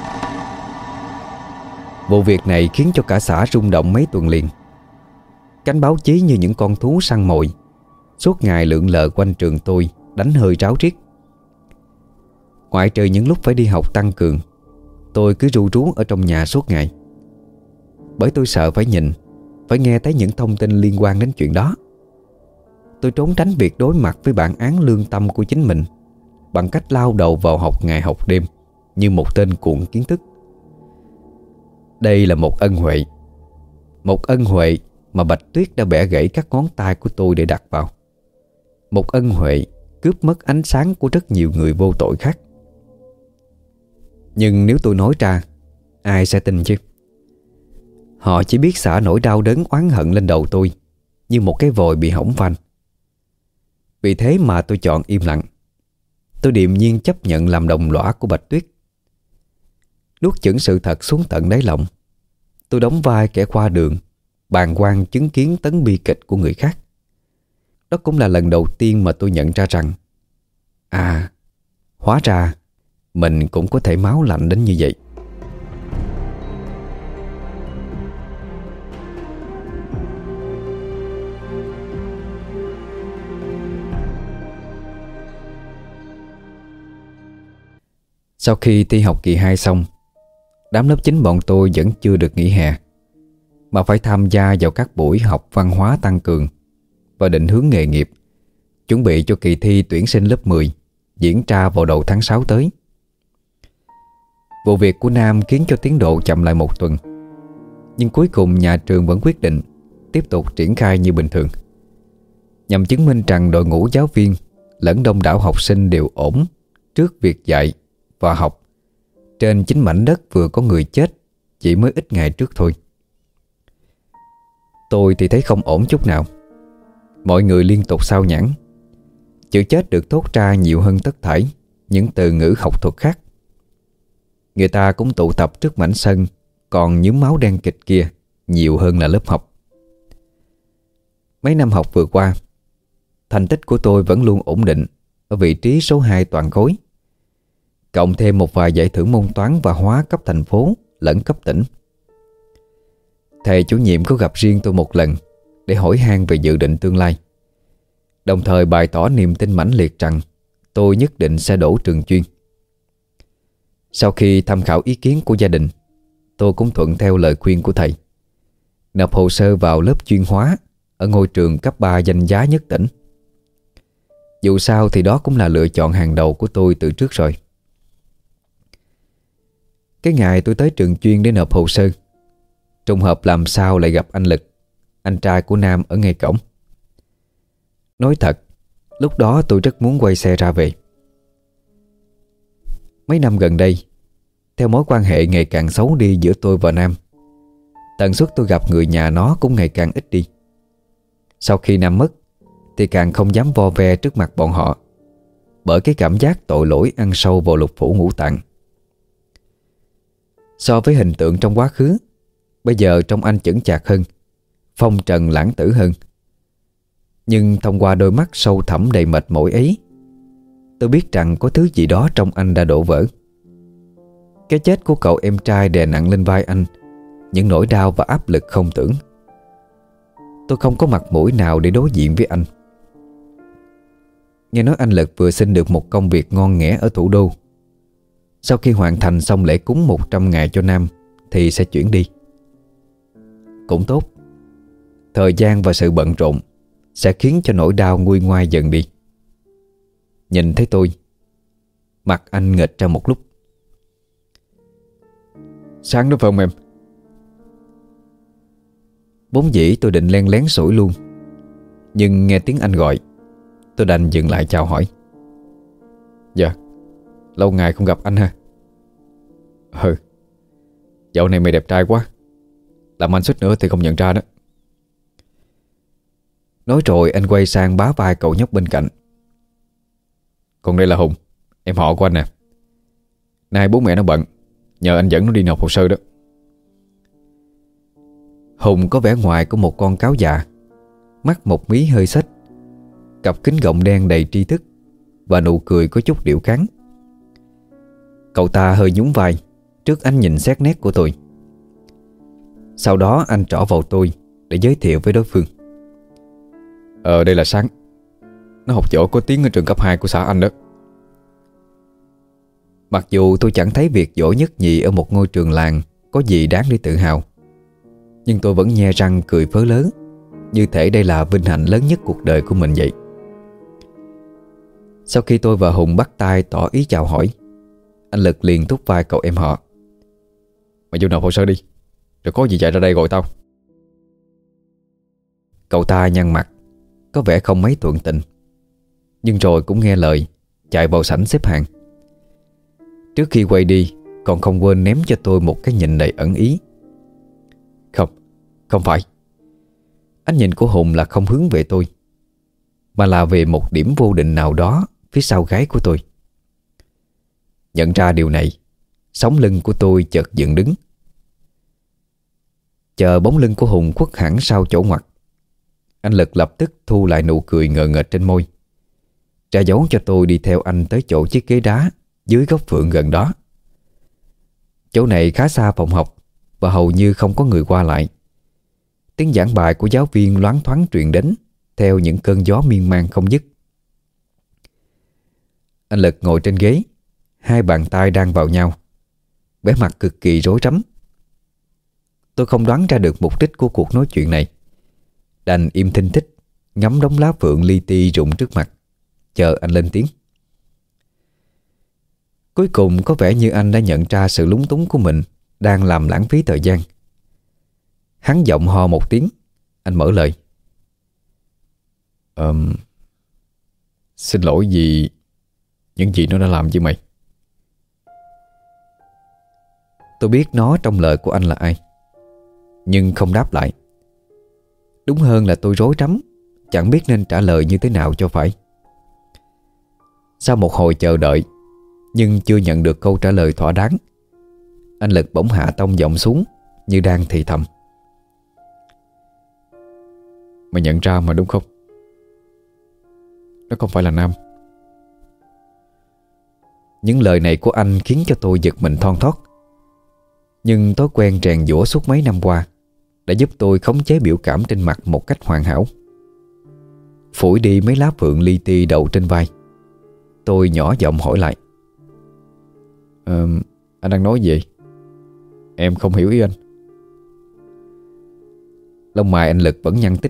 Vụ việc này khiến cho cả xã rung động mấy tuần liền. Cánh báo chí như những con thú săn mồi suốt ngày lượn lờ quanh trường tôi, đánh hơi ráo riết. Ngoại trừ những lúc phải đi học tăng cường, tôi cứ ru rú ở trong nhà suốt ngày, bởi tôi sợ phải nhìn, phải nghe thấy những thông tin liên quan đến chuyện đó. Tôi trốn tránh việc đối mặt với bản án lương tâm của chính mình bằng cách lao đầu vào học ngày học đêm như một tên cuộn kiến thức. Đây là một ân huệ, một ân huệ mà Bạch Tuyết đã bẻ gãy các ngón tay của tôi để đặt vào. Một ân huệ cướp mất ánh sáng của rất nhiều người vô tội khác. Nhưng nếu tôi nói ra, ai sẽ tin chứ? Họ chỉ biết xả nỗi đau đớn oán hận lên đầu tôi như một cái vòi bị hỏng phanh. Vì thế mà tôi chọn im lặng. Tôi điềm nhiên chấp nhận làm đồng lõa của Bạch Tuyết. Nuốt chửng sự thật xuống tận đáy lòng, tôi đóng vai kẻ qua đường, bàng quan chứng kiến tấn bi kịch của người khác. Đó cũng là lần đầu tiên mà tôi nhận ra rằng hóa ra mình cũng có thể máu lạnh đến như vậy. Sau khi thi học kỳ 2 xong, đám lớp 9 bọn tôi vẫn chưa được nghỉ hè, mà phải tham gia vào các buổi học văn hóa tăng cường và định hướng nghề nghiệp, chuẩn bị cho kỳ thi tuyển sinh lớp 10 diễn ra vào đầu tháng 6 tới. Vụ việc của Nam khiến cho tiến độ chậm lại một tuần, nhưng cuối cùng nhà trường vẫn quyết định tiếp tục triển khai như bình thường, nhằm chứng minh rằng đội ngũ giáo viên lẫn đông đảo học sinh đều ổn trước việc dạy và học trên chính mảnh đất vừa có người chết chỉ mới ít ngày trước thôi. Tôi thì thấy không ổn chút nào. Mọi người liên tục xao nhãng. Chữ chết được thốt ra nhiều hơn tất thảy những từ ngữ học thuật khác. Người ta cũng tụ tập trước mảnh sân còn nhúm máu đen kịch kia nhiều hơn là lớp học. Mấy năm học vừa qua, thành tích của tôi vẫn luôn ổn định ở vị trí số 2 toàn khối, cộng thêm một vài giải thưởng môn toán và hóa cấp thành phố lẫn cấp tỉnh. Thầy chủ nhiệm có gặp riêng tôi một lần để hỏi han về dự định tương lai, đồng thời bày tỏ niềm tin mãnh liệt rằng tôi nhất định sẽ đỗ trường chuyên. Sau khi tham khảo ý kiến của gia đình, tôi cũng thuận theo lời khuyên của thầy, nộp hồ sơ vào lớp chuyên hóa ở ngôi trường cấp 3 danh giá nhất tỉnh. Dù sao thì đó cũng là lựa chọn hàng đầu của tôi từ trước rồi. Cái ngày tôi tới trường chuyên để nộp hồ sơ, trùng hợp làm sao lại gặp anh Lực, anh trai của Nam, ở ngay cổng. Nói thật, lúc đó tôi rất muốn quay xe ra về. Mấy năm gần đây, theo mối quan hệ ngày càng xấu đi giữa tôi và Nam, tần suất tôi gặp người nhà nó cũng ngày càng ít đi. Sau khi Nam mất thì càng không dám vo ve trước mặt bọn họ, bởi cái cảm giác tội lỗi ăn sâu vào lục phủ ngũ tạng. So với hình tượng trong quá khứ, bây giờ trông anh chững chạc hơn, phong trần lãng tử hơn. Nhưng thông qua đôi mắt sâu thẳm đầy mệt mỏi ấy, tôi biết rằng có thứ gì đó trong anh đã đổ vỡ. Cái chết của cậu em trai đè nặng lên vai anh những nỗi đau và áp lực không tưởng. Tôi không có mặt mũi nào để đối diện với anh. Nghe nói anh Lực vừa xin được một công việc ngon nghẻ ở thủ đô. Sau khi hoàn thành xong lễ cúng 100 ngày cho Nam thì sẽ chuyển đi. Cũng tốt. Thời gian và sự bận rộn sẽ khiến cho nỗi đau nguôi ngoai dần đi. Nhìn thấy tôi, mặt anh nghệch ra một lúc. Sáng đó phải không em? Vốn dĩ tôi định len lén sủi luôn, nhưng nghe tiếng anh gọi, tôi đành dừng lại chào hỏi. Dạ, lâu ngày không gặp anh ha. Dạo này mày đẹp trai quá, làm anh suýt nữa thì không nhận ra đó. Nói rồi anh quay sang bá vai cậu nhóc bên cạnh. Còn đây là Hùng, em họ của anh nè. Nay bố mẹ nó bận, nhờ anh dẫn nó đi nộp hồ sơ đó. Hùng có vẻ ngoài của một con cáo già, mắt một mí hơi xếch, cặp kính gọng đen đầy tri thức và nụ cười có chút điệu kháng. Cậu ta hơi nhún vai trước ánh nhìn xét nét của tôi. Sau đó anh trỏ vào tôi để giới thiệu với đối phương. Đây là Sáng, nó học giỏi có tiếng ở trường cấp 2 của xã anh đó. Mặc dù tôi chẳng thấy việc giỏi nhất nhì ở một ngôi trường làng có gì đáng để tự hào, nhưng tôi vẫn nhe răng cười phớ lớn, như thể đây là vinh hạnh lớn nhất cuộc đời của mình vậy. Sau khi tôi và Hùng bắt tay tỏ ý chào hỏi, anh Lực liền thúc vai cậu em họ. Mày vô nộp hồ sơ đi, rồi có gì chạy ra đây gọi tao. Cậu ta nhăn mặt, có vẻ không mấy thuận tình, nhưng rồi cũng nghe lời, chạy vào sảnh xếp hàng. Trước khi quay đi, còn không quên ném cho tôi một cái nhìn đầy ẩn ý. Không phải. Ánh nhìn của Hùng là không hướng về tôi, mà là về một điểm vô định nào đó phía sau gáy của tôi. Nhận ra điều này, sống lưng của tôi chợt dựng đứng. Chờ bóng lưng của Hùng khuất hẳn sau chỗ ngoặt, anh Lực lập tức thu lại nụ cười ngờ nghệch trên môi, ra dấu cho tôi đi theo anh tới chỗ chiếc ghế đá dưới gốc phượng gần đó. Chỗ này khá xa phòng học và hầu như không có người qua lại. Tiếng giảng bài của giáo viên loáng thoáng truyền đến theo những cơn gió miên man không dứt. Anh Lực ngồi trên ghế, Hai bàn tay đang vào nhau, vẻ mặt cực kỳ rối rắm. Tôi không đoán ra được mục đích của cuộc nói chuyện này, đành im thinh thích ngắm đống lá phượng li ti rụng trước mặt, chờ anh lên tiếng. Cuối cùng có vẻ như anh đã nhận ra sự lúng túng của mình đang làm lãng phí thời gian. Hắn giọng ho một tiếng, anh mở lời. Xin lỗi vì những gì nó đã làm với mày. Tôi biết nó trong lời của anh là ai, nhưng không đáp lại. Đúng hơn là tôi rối rắm, chẳng biết nên trả lời như thế nào cho phải. Sau một hồi chờ đợi nhưng chưa nhận được câu trả lời thỏa đáng, anh Lực bỗng hạ tông giọng xuống như đang thì thầm. Mày nhận ra mà đúng không? Nó không phải là Nam. Những lời này của anh khiến cho tôi giật mình thon thót. Nhưng thói quen rèn giũa suốt mấy năm qua đã giúp tôi khống chế biểu cảm trên mặt một cách hoàn hảo. Phủi đi mấy lá phượng li ti đậu trên vai, tôi nhỏ giọng hỏi lại. Anh đang nói gì? Em không hiểu ý anh. Lông mày anh Lực vẫn nhăn tít.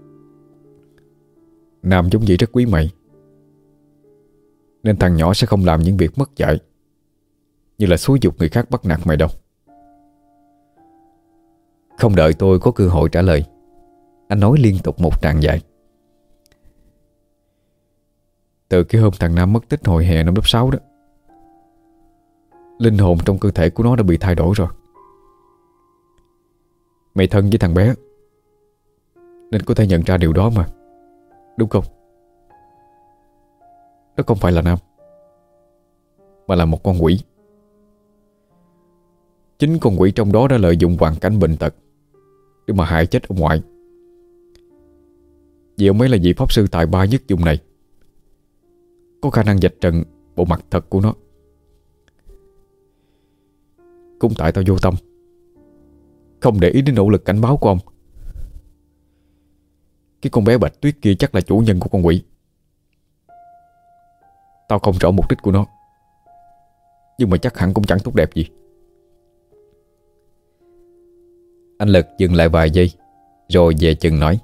Nam giống vậy rất quý mày, nên thằng nhỏ sẽ không làm những việc mất dạy như là xúi giục người khác bắt nạt mày đâu. Không đợi tôi có cơ hội trả lời, anh nói liên tục một tràng dài. Từ cái hôm thằng Nam mất tích hồi hè năm lớp 6 đó, linh hồn trong cơ thể của nó đã bị thay đổi rồi. Mày thân với thằng bé nên có thể nhận ra điều đó mà, đúng không? Nó không phải là Nam, mà là một con quỷ. Chính con quỷ trong đó đã lợi dụng hoàn cảnh bệnh tật để mà hại chết ông ngoại. Vì ông ấy là vị pháp sư tài ba nhất vùng này, có khả năng vạch trần bộ mặt thật của nó. Cũng tại tao vô tâm, không để ý đến nỗ lực cảnh báo của ông. Cái con bé Bạch Tuyết kia chắc là chủ nhân của con quỷ. Tao không rõ mục đích của nó, nhưng mà chắc hẳn cũng chẳng tốt đẹp gì. Anh Lực dừng lại vài giây rồi về chừng nói.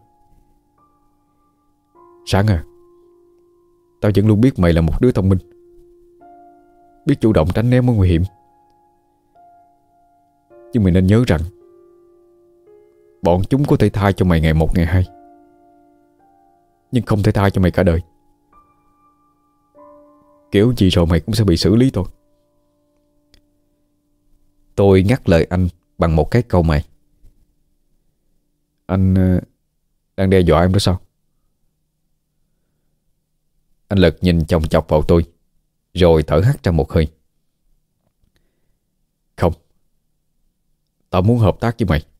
Sáng à, tao vẫn luôn biết mày là một đứa thông minh, biết chủ động tránh né mối nguy hiểm. Nhưng mày nên nhớ rằng bọn chúng có thể tha cho mày ngày một ngày hai, nhưng không thể tha cho mày cả đời. Kiểu gì rồi mày cũng sẽ bị xử lý thôi. Tôi ngắt lời anh bằng một cái câu mày. Anh đang đe dọa em đó sao? Anh Lực nhìn chòng chọc vào tôi, rồi thở hắt ra một hơi. Không, tao muốn hợp tác với mày.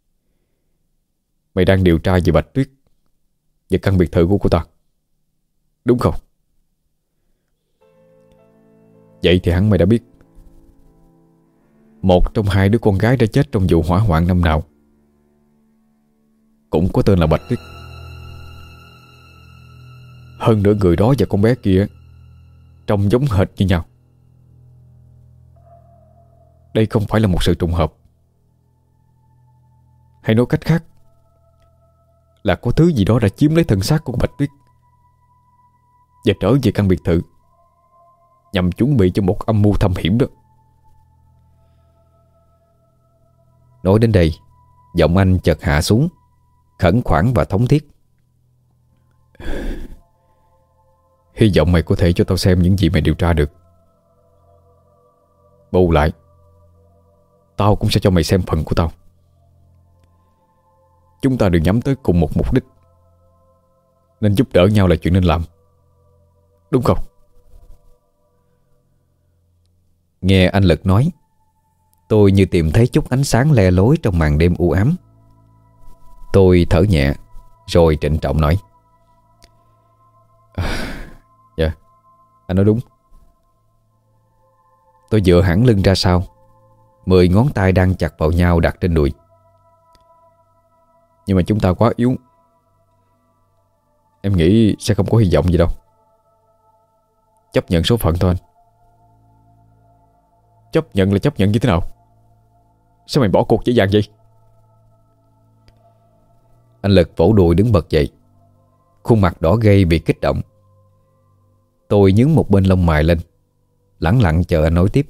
Mày đang điều tra về Bạch Tuyết và căn biệt thự của cô ta, đúng không? Vậy thì hẳn mày đã biết một trong hai đứa con gái đã chết trong vụ hỏa hoạn năm nào cũng có tên là Bạch Tuyết. Hơn nữa người đó và con bé kia trông giống hệt như nhau. Đây không phải là một sự trùng hợp, hay nói cách khác là có thứ gì đó đã chiếm lấy thân xác của Bạch Tuyết và trở về căn biệt thự nhằm chuẩn bị cho một âm mưu thâm hiểm đó. Nói đến đây, giọng anh chợt hạ xuống, khẩn khoản và thống thiết. Hy vọng mày có thể cho tao xem những gì mày điều tra được. Bù lại, tao cũng sẽ cho mày xem phần của tao. Chúng ta đều nhắm tới cùng một mục đích, nên giúp đỡ nhau là chuyện nên làm, đúng không? Nghe anh Lực nói, tôi như tìm thấy chút ánh sáng le lối trong màn đêm u ám. Tôi thở nhẹ rồi trịnh trọng nói. Dạ, anh nói đúng. Tôi dựa hẳn lưng ra sau, 10 ngón tay đang chặt vào nhau đặt trên đùi. Nhưng mà chúng ta quá yếu, em nghĩ sẽ không có hy vọng gì đâu. Chấp nhận số phận thôi anh. Chấp nhận là chấp nhận như thế nào? Sao mày bỏ cuộc dễ dàng vậy? Anh Lực vỗ đùi đứng bật dậy, khuôn mặt đỏ gay vì kích động. Tôi nhướng một bên lông mày lên, lẳng lặng chờ anh nói tiếp.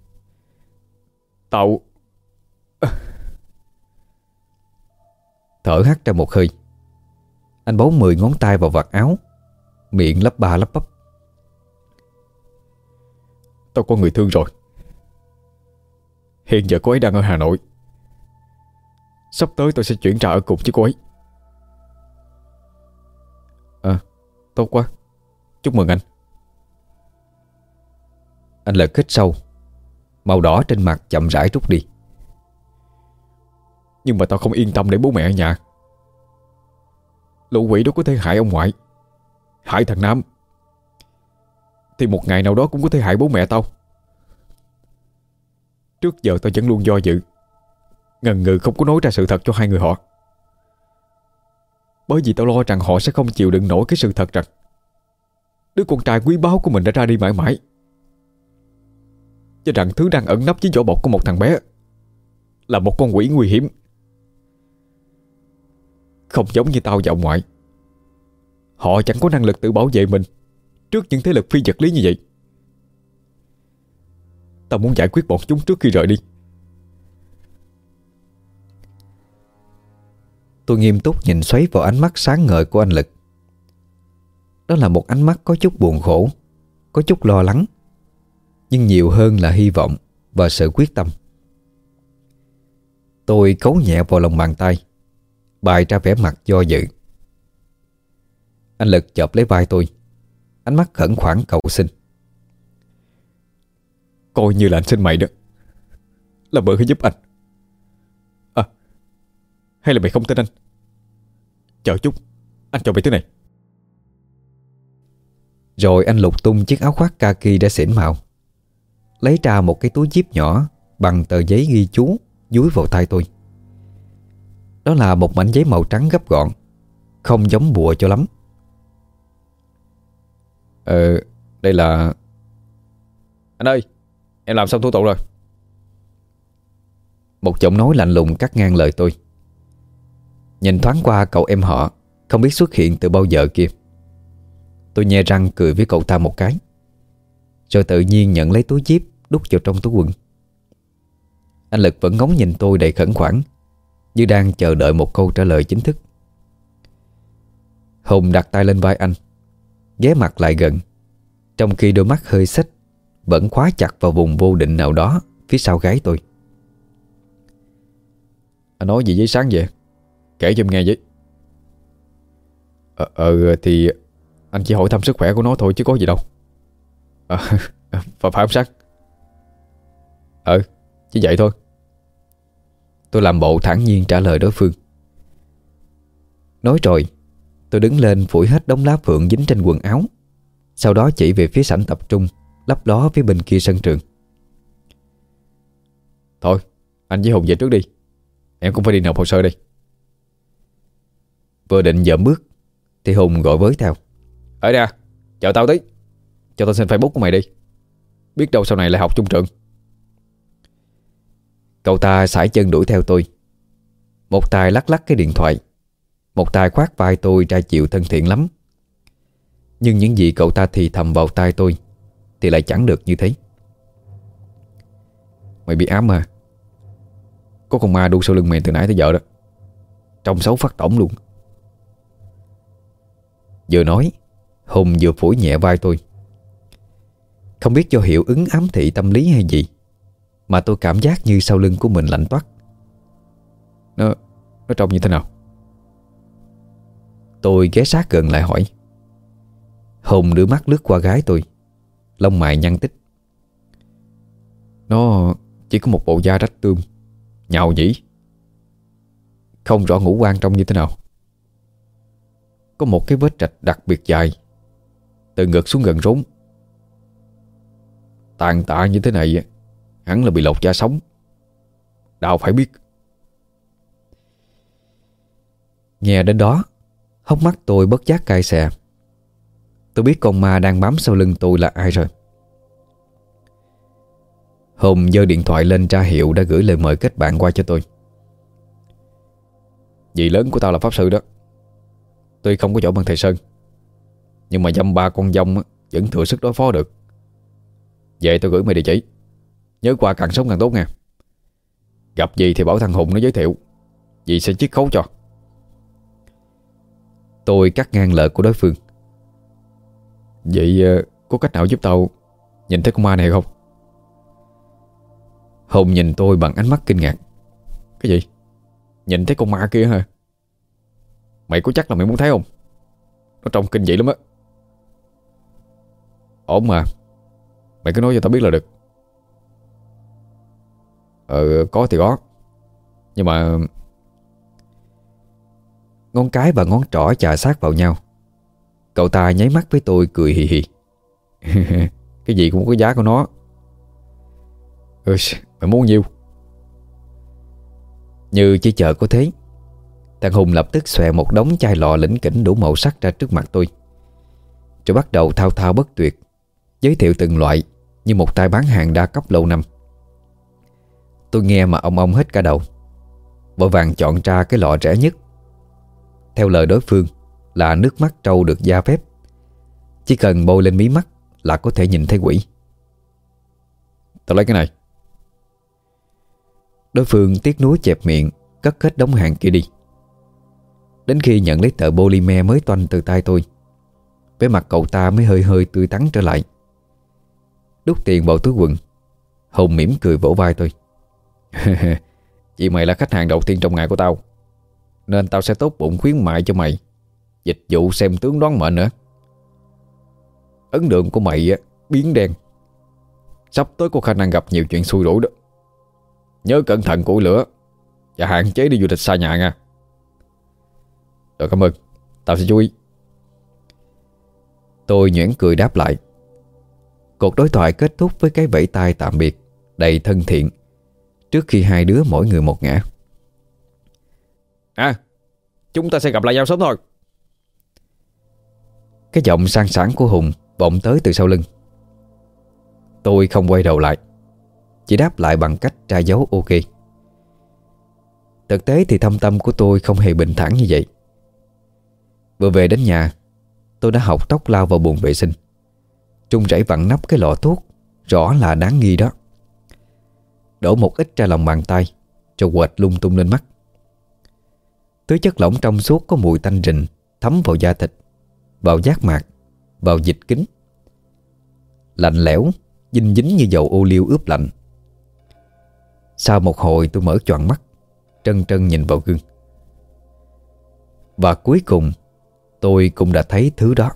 Tao... Thở hắt ra một hơi, anh bấu 10 ngón tay vào vạt áo, miệng lắp ba lắp bắp. Tao có người thương rồi. Hiện giờ cô ấy đang ở Hà Nội. Sắp tới tôi sẽ chuyển trọ ở cùng với cô ấy. Tốt quá, chúc mừng anh. Anh Lực hít sâu, màu đỏ trên mặt chậm rãi rút đi. Nhưng mà tao không yên tâm để bố mẹ ở nhà. Lũ quỷ đó có thể hại ông ngoại, hại thằng Nam, thì một ngày nào đó cũng có thể hại bố mẹ tao. Trước giờ tao vẫn luôn do dự, ngần ngừ không có nói ra sự thật cho hai người họ. Bởi vì tao lo rằng họ sẽ không chịu đựng nổi cái sự thật rằng đứa con trai quý báu của mình đã ra đi mãi mãi, cho rằng thứ đang ẩn nấp dưới vỏ bọc của một thằng bé là một con quỷ nguy hiểm. Không giống như tao và ông ngoại, họ chẳng có năng lực tự bảo vệ mình trước những thế lực phi vật lý như vậy. Tao muốn giải quyết bọn chúng trước khi rời đi. Tôi nghiêm túc nhìn xoáy vào ánh mắt sáng ngời của anh Lực. Đó là một ánh mắt có chút buồn khổ, có chút lo lắng, nhưng nhiều hơn là hy vọng và sự quyết tâm. Tôi cấu nhẹ vào lòng bàn tay, bày ra vẻ mặt do dự. Anh Lực chộp lấy vai tôi, ánh mắt khẩn khoản cầu xin. Coi như là anh xin mày đó, làm ơn hãy giúp anh. Hay là mày không tin anh? Chờ chút, anh cho mày thứ này. Rồi anh lục tung chiếc áo khoác kaki đã xỉn màu, lấy ra một cái túi zip nhỏ bằng tờ giấy ghi chú, dúi vào tay tôi. Đó là một mảnh giấy màu trắng gấp gọn, không giống bùa cho lắm. Đây là... Anh ơi, em làm xong thủ tục rồi. Một giọng nói lạnh lùng cắt ngang lời tôi. Nhìn thoáng qua cậu em họ không biết xuất hiện từ bao giờ kia. Tôi nhe răng cười với cậu ta một cái, rồi tự nhiên nhận lấy túi zip đút vào trong túi quần. Anh Lực vẫn ngóng nhìn tôi đầy khẩn khoản, như đang chờ đợi một câu trả lời chính thức. Hùng đặt tay lên vai anh, ghé mặt lại gần, trong khi đôi mắt hơi xếch vẫn khóa chặt vào vùng vô định nào đó phía sau gáy tôi. Anh nói gì với Sáng vậy? Kể cho em nghe với. Thì anh chỉ hỏi thăm sức khỏe của nó thôi chứ có gì đâu. Phải không Sáng? Chỉ vậy thôi. Tôi làm bộ thản nhiên trả lời đối phương. Nói rồi, tôi đứng lên phủi hết đống lá phượng dính trên quần áo, sau đó chỉ về phía sảnh tập trung lấp ló phía bên kia sân trường. Thôi, anh với Hùng về trước đi, em cũng phải đi nộp hồ sơ đây. Vừa định dậm bước thì Hùng gọi với theo. Ở nè, chờ tao tí, cho tao xin Facebook của mày đi, biết đâu sau này lại học chung trường. Cậu ta sải chân đuổi theo tôi, một tay lắc lắc cái điện thoại, một tay khoác vai tôi ra chiều thân thiện lắm. Nhưng những gì cậu ta thì thầm vào tai tôi thì lại chẳng được như thế. Mày bị ám mà. Có con ma đu sau lưng mày từ nãy tới giờ đó, trông xấu phát tổng luôn. Vừa nói, Hùng vừa phủi nhẹ vai tôi. Không biết do hiệu ứng ám thị tâm lý hay gì mà tôi cảm giác như sau lưng của mình lạnh toát. Nó trông như thế nào? Tôi ghé sát gần lại hỏi. Hùng đưa mắt lướt qua gái tôi, lông mày nhăn tích. Nó chỉ có một bộ da rách tươm, nhàu nhĩ, không rõ ngũ quan trông như thế nào. Có một cái vết rạch đặc biệt dài từ ngực xuống gần rốn. Tàn tạ như thế này hẳn là bị lột da sống. Đào phải biết. Nghe đến đó, hốc mắt tôi bất giác cay xè. Tôi biết con ma đang bám sau lưng tôi là ai rồi. Hùng giơ điện thoại lên tra hiệu đã gửi lời mời kết bạn qua cho tôi. Dì lớn của tao là pháp sư đó. Tuy không có giỏi bằng thầy Sơn, nhưng mà dăm ba con dông vẫn thừa sức đối phó được. Về tôi gửi mày địa chỉ, nhớ qua càng sớm càng tốt nha. Gặp gì thì bảo thằng Hùng nó giới thiệu, dì sẽ chiết khấu cho. Tôi cắt ngang lời của đối phương. Vậy có cách nào giúp tao nhìn thấy con ma này không? Hùng nhìn tôi bằng ánh mắt kinh ngạc. Cái gì? Nhìn thấy con ma kia hả? Mày có chắc là mày muốn thấy không? Nó trông kinh dị lắm á. Ổn mà, mày cứ nói cho tao biết là được. Có thì có, nhưng mà... Ngón cái và ngón trỏ chà sát vào nhau. Cậu ta nháy mắt với tôi cười hì hì. Cái gì cũng có giá của nó. Mày muốn nhiêu? Như chỉ chờ có thế, thằng Hùng lập tức xòe một đống chai lọ lỉnh kỉnh đủ màu sắc ra trước mặt tôi, rồi bắt đầu thao thao bất tuyệt giới thiệu từng loại như một tay bán hàng đa cấp lâu năm. Tôi nghe mà ong hết cả đầu, vội vàng chọn ra cái lọ rẻ nhất. Theo lời đối phương là nước mắt trâu được gia phép, chỉ cần bôi lên mí mắt là có thể nhìn thấy quỷ. Tao lấy cái này. Đối phương tiếc nuối chẹp miệng, cất hết đống hàng kia đi. Đến khi nhận lấy tờ polymer mới toanh từ tay tôi, vẻ mặt cậu ta mới hơi hơi tươi tắn trở lại. Đút tiền vào túi quần, Hùng mỉm cười vỗ vai tôi. Vì mày là khách hàng đầu tiên trong ngày của tao, nên tao sẽ tốt bụng khuyến mại cho mày dịch vụ xem tướng đoán mệnh nữa. Ấn tượng của mày biến đen, sắp tới có khả năng gặp nhiều chuyện xui rủi đó. Nhớ cẩn thận củi lửa và hạn chế đi du lịch xa nhà nha. Rồi, cảm ơn, tao sẽ chú ý. Tôi nhoẻn cười đáp lại. Cuộc đối thoại kết thúc với cái vẫy tay tạm biệt đầy thân thiện, trước khi hai đứa mỗi người một ngả. Chúng ta sẽ gặp lại nhau sớm thôi. Cái giọng sang sảng của Hùng vọng tới từ sau lưng. Tôi không quay đầu lại, chỉ đáp lại bằng cách tra dấu ok. Thực tế thì thâm tâm của tôi không hề bình thản như vậy. Vừa về đến nhà, tôi đã học tốc lao vào buồng vệ sinh, trung rẩy vặn nắp cái lọ thuốc rõ là đáng nghi đó, đổ một ít ra lòng bàn tay, rồi quệt lung tung lên mắt. Thứ chất lỏng trong suốt có mùi tanh rình thấm vào da thịt, vào giác mạc, vào dịch kính. Lạnh lẽo, dinh dính như dầu ô liu ướp lạnh. Sau một hồi tôi mở choàng mắt, trân trân nhìn vào gương. Và cuối cùng tôi cũng đã thấy thứ đó.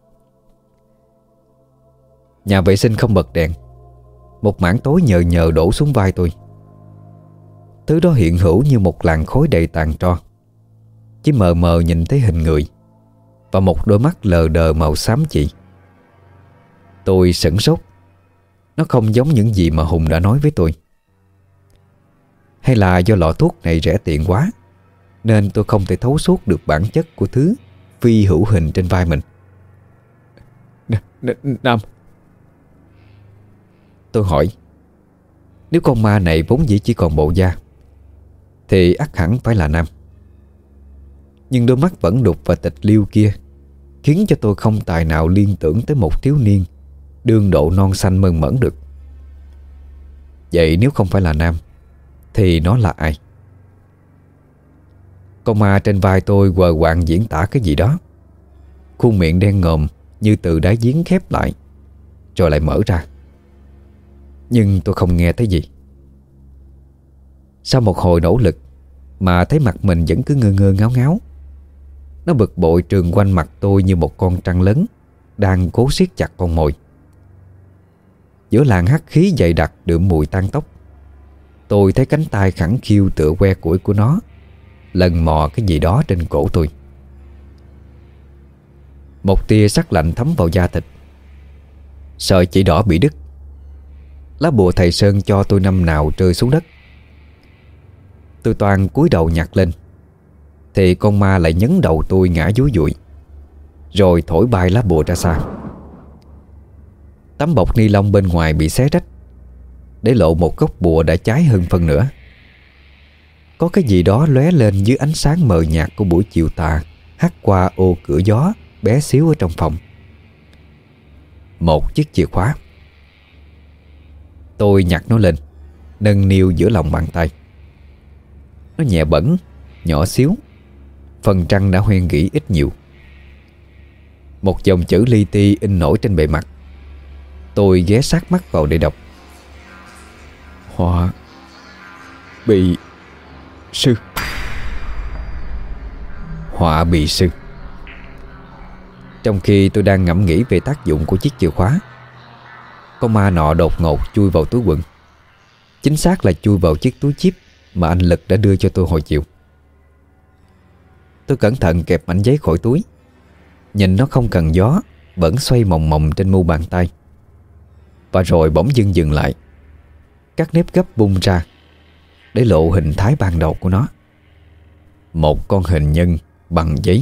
Nhà vệ sinh không bật đèn, một mảng tối nhờ nhờ đổ xuống vai tôi. Thứ đó hiện hữu như một làn khói đầy tàn tro, chỉ mờ mờ nhìn thấy hình người và một đôi mắt lờ đờ màu xám chì. Tôi sửng sốt. Nó không giống những gì mà Hùng đã nói với tôi. Hay là do lọ thuốc này rẻ tiền quá, nên tôi không thể thấu suốt được bản chất của thứ phi hữu hình trên vai mình. Nam. Tôi hỏi. Nếu con ma này vốn dĩ chỉ còn bộ da thì ắt hẳn phải là nam. Nhưng đôi mắt vẫn đục và tịch liêu kia khiến cho tôi không tài nào liên tưởng tới một thiếu niên đương độ non xanh mơn mởn được. Vậy nếu không phải là nam thì nó là ai? Con ma trên vai tôi quờ quạng diễn tả cái gì đó. Khuôn miệng đen ngòm như từ đáy giếng khép lại rồi lại mở ra. Nhưng tôi không nghe thấy gì. Sau một hồi nỗ lực mà thấy mặt mình vẫn cứ ngơ ngơ ngáo ngáo. Nó bực bội trườn quanh mặt tôi như một con trăng lớn đang cố siết chặt con mồi. Giữa làn hắc khí dày đặc đượm mùi tang tóc, tôi thấy cánh tay khẳng khiu tựa que củi của nó lần mò cái gì đó trên cổ tôi. Một tia sắc lạnh thấm vào da thịt. Sợi chỉ đỏ bị đứt. Lá bùa thầy Sơn cho tôi năm nào rơi xuống đất. Tôi toan cúi đầu nhặt lên thì con ma lại nhấn đầu tôi ngã dúi dụi, rồi thổi bay lá bùa ra xa. Tấm bọc ni lông bên ngoài bị xé rách. để lộ một góc bùa đã cháy hơn phân nửa. Có cái gì đó lóe lên dưới ánh sáng mờ nhạt của buổi chiều tà hắt qua ô cửa gió bé xíu ở trong phòng. Một chiếc chìa khóa. Tôi nhặt nó lên, nâng niu giữa lòng bàn tay. Nó nhẹ bẩn, nhỏ xíu, phần trăng đã hoen gỉ ít nhiều. Một dòng chữ li ti in nổi trên bề mặt. Tôi ghé sát mắt vào để đọc: Họa bị sư. Họa bị sư. Trong khi tôi đang ngẫm nghĩ về tác dụng của chiếc chìa khóa, con ma nọ đột ngột chui vào túi quần. Chính xác là chui vào chiếc túi chip mà anh Lực đã đưa cho tôi hồi chiều. Tôi cẩn thận kẹp mảnh giấy khỏi túi, nhìn nó không cần gió, vẫn xoay mòng mòng trên mu bàn tay. Và rồi bỗng dưng dừng lại. Các nếp gấp bung ra để lộ hình thái ban đầu của nó. Một con hình nhân bằng giấy.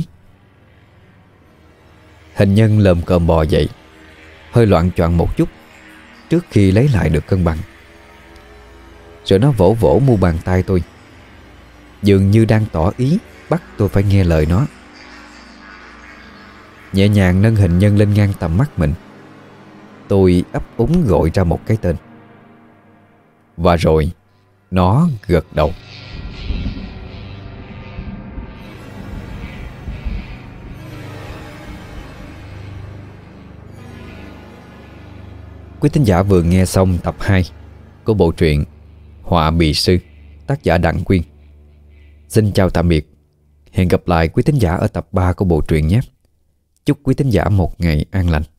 Hình nhân lồm cồm bò dậy, hơi loạng choạng một chút trước khi lấy lại được cân bằng. Rồi nó vỗ vỗ mu bàn tay tôi, dường như đang tỏ ý bắt tôi phải nghe lời nó. Nhẹ nhàng nâng hình nhân lên ngang tầm mắt mình. Tôi ấp úng gọi ra một cái tên. Và rồi nó gật đầu. Quý thính giả vừa nghe xong tập 2 của bộ truyện Họa bị sư, tác giả Đặng Quyên. Xin chào tạm biệt. Hẹn gặp lại quý thính giả ở tập 3 của bộ truyện nhé. Chúc quý thính giả một ngày an lành.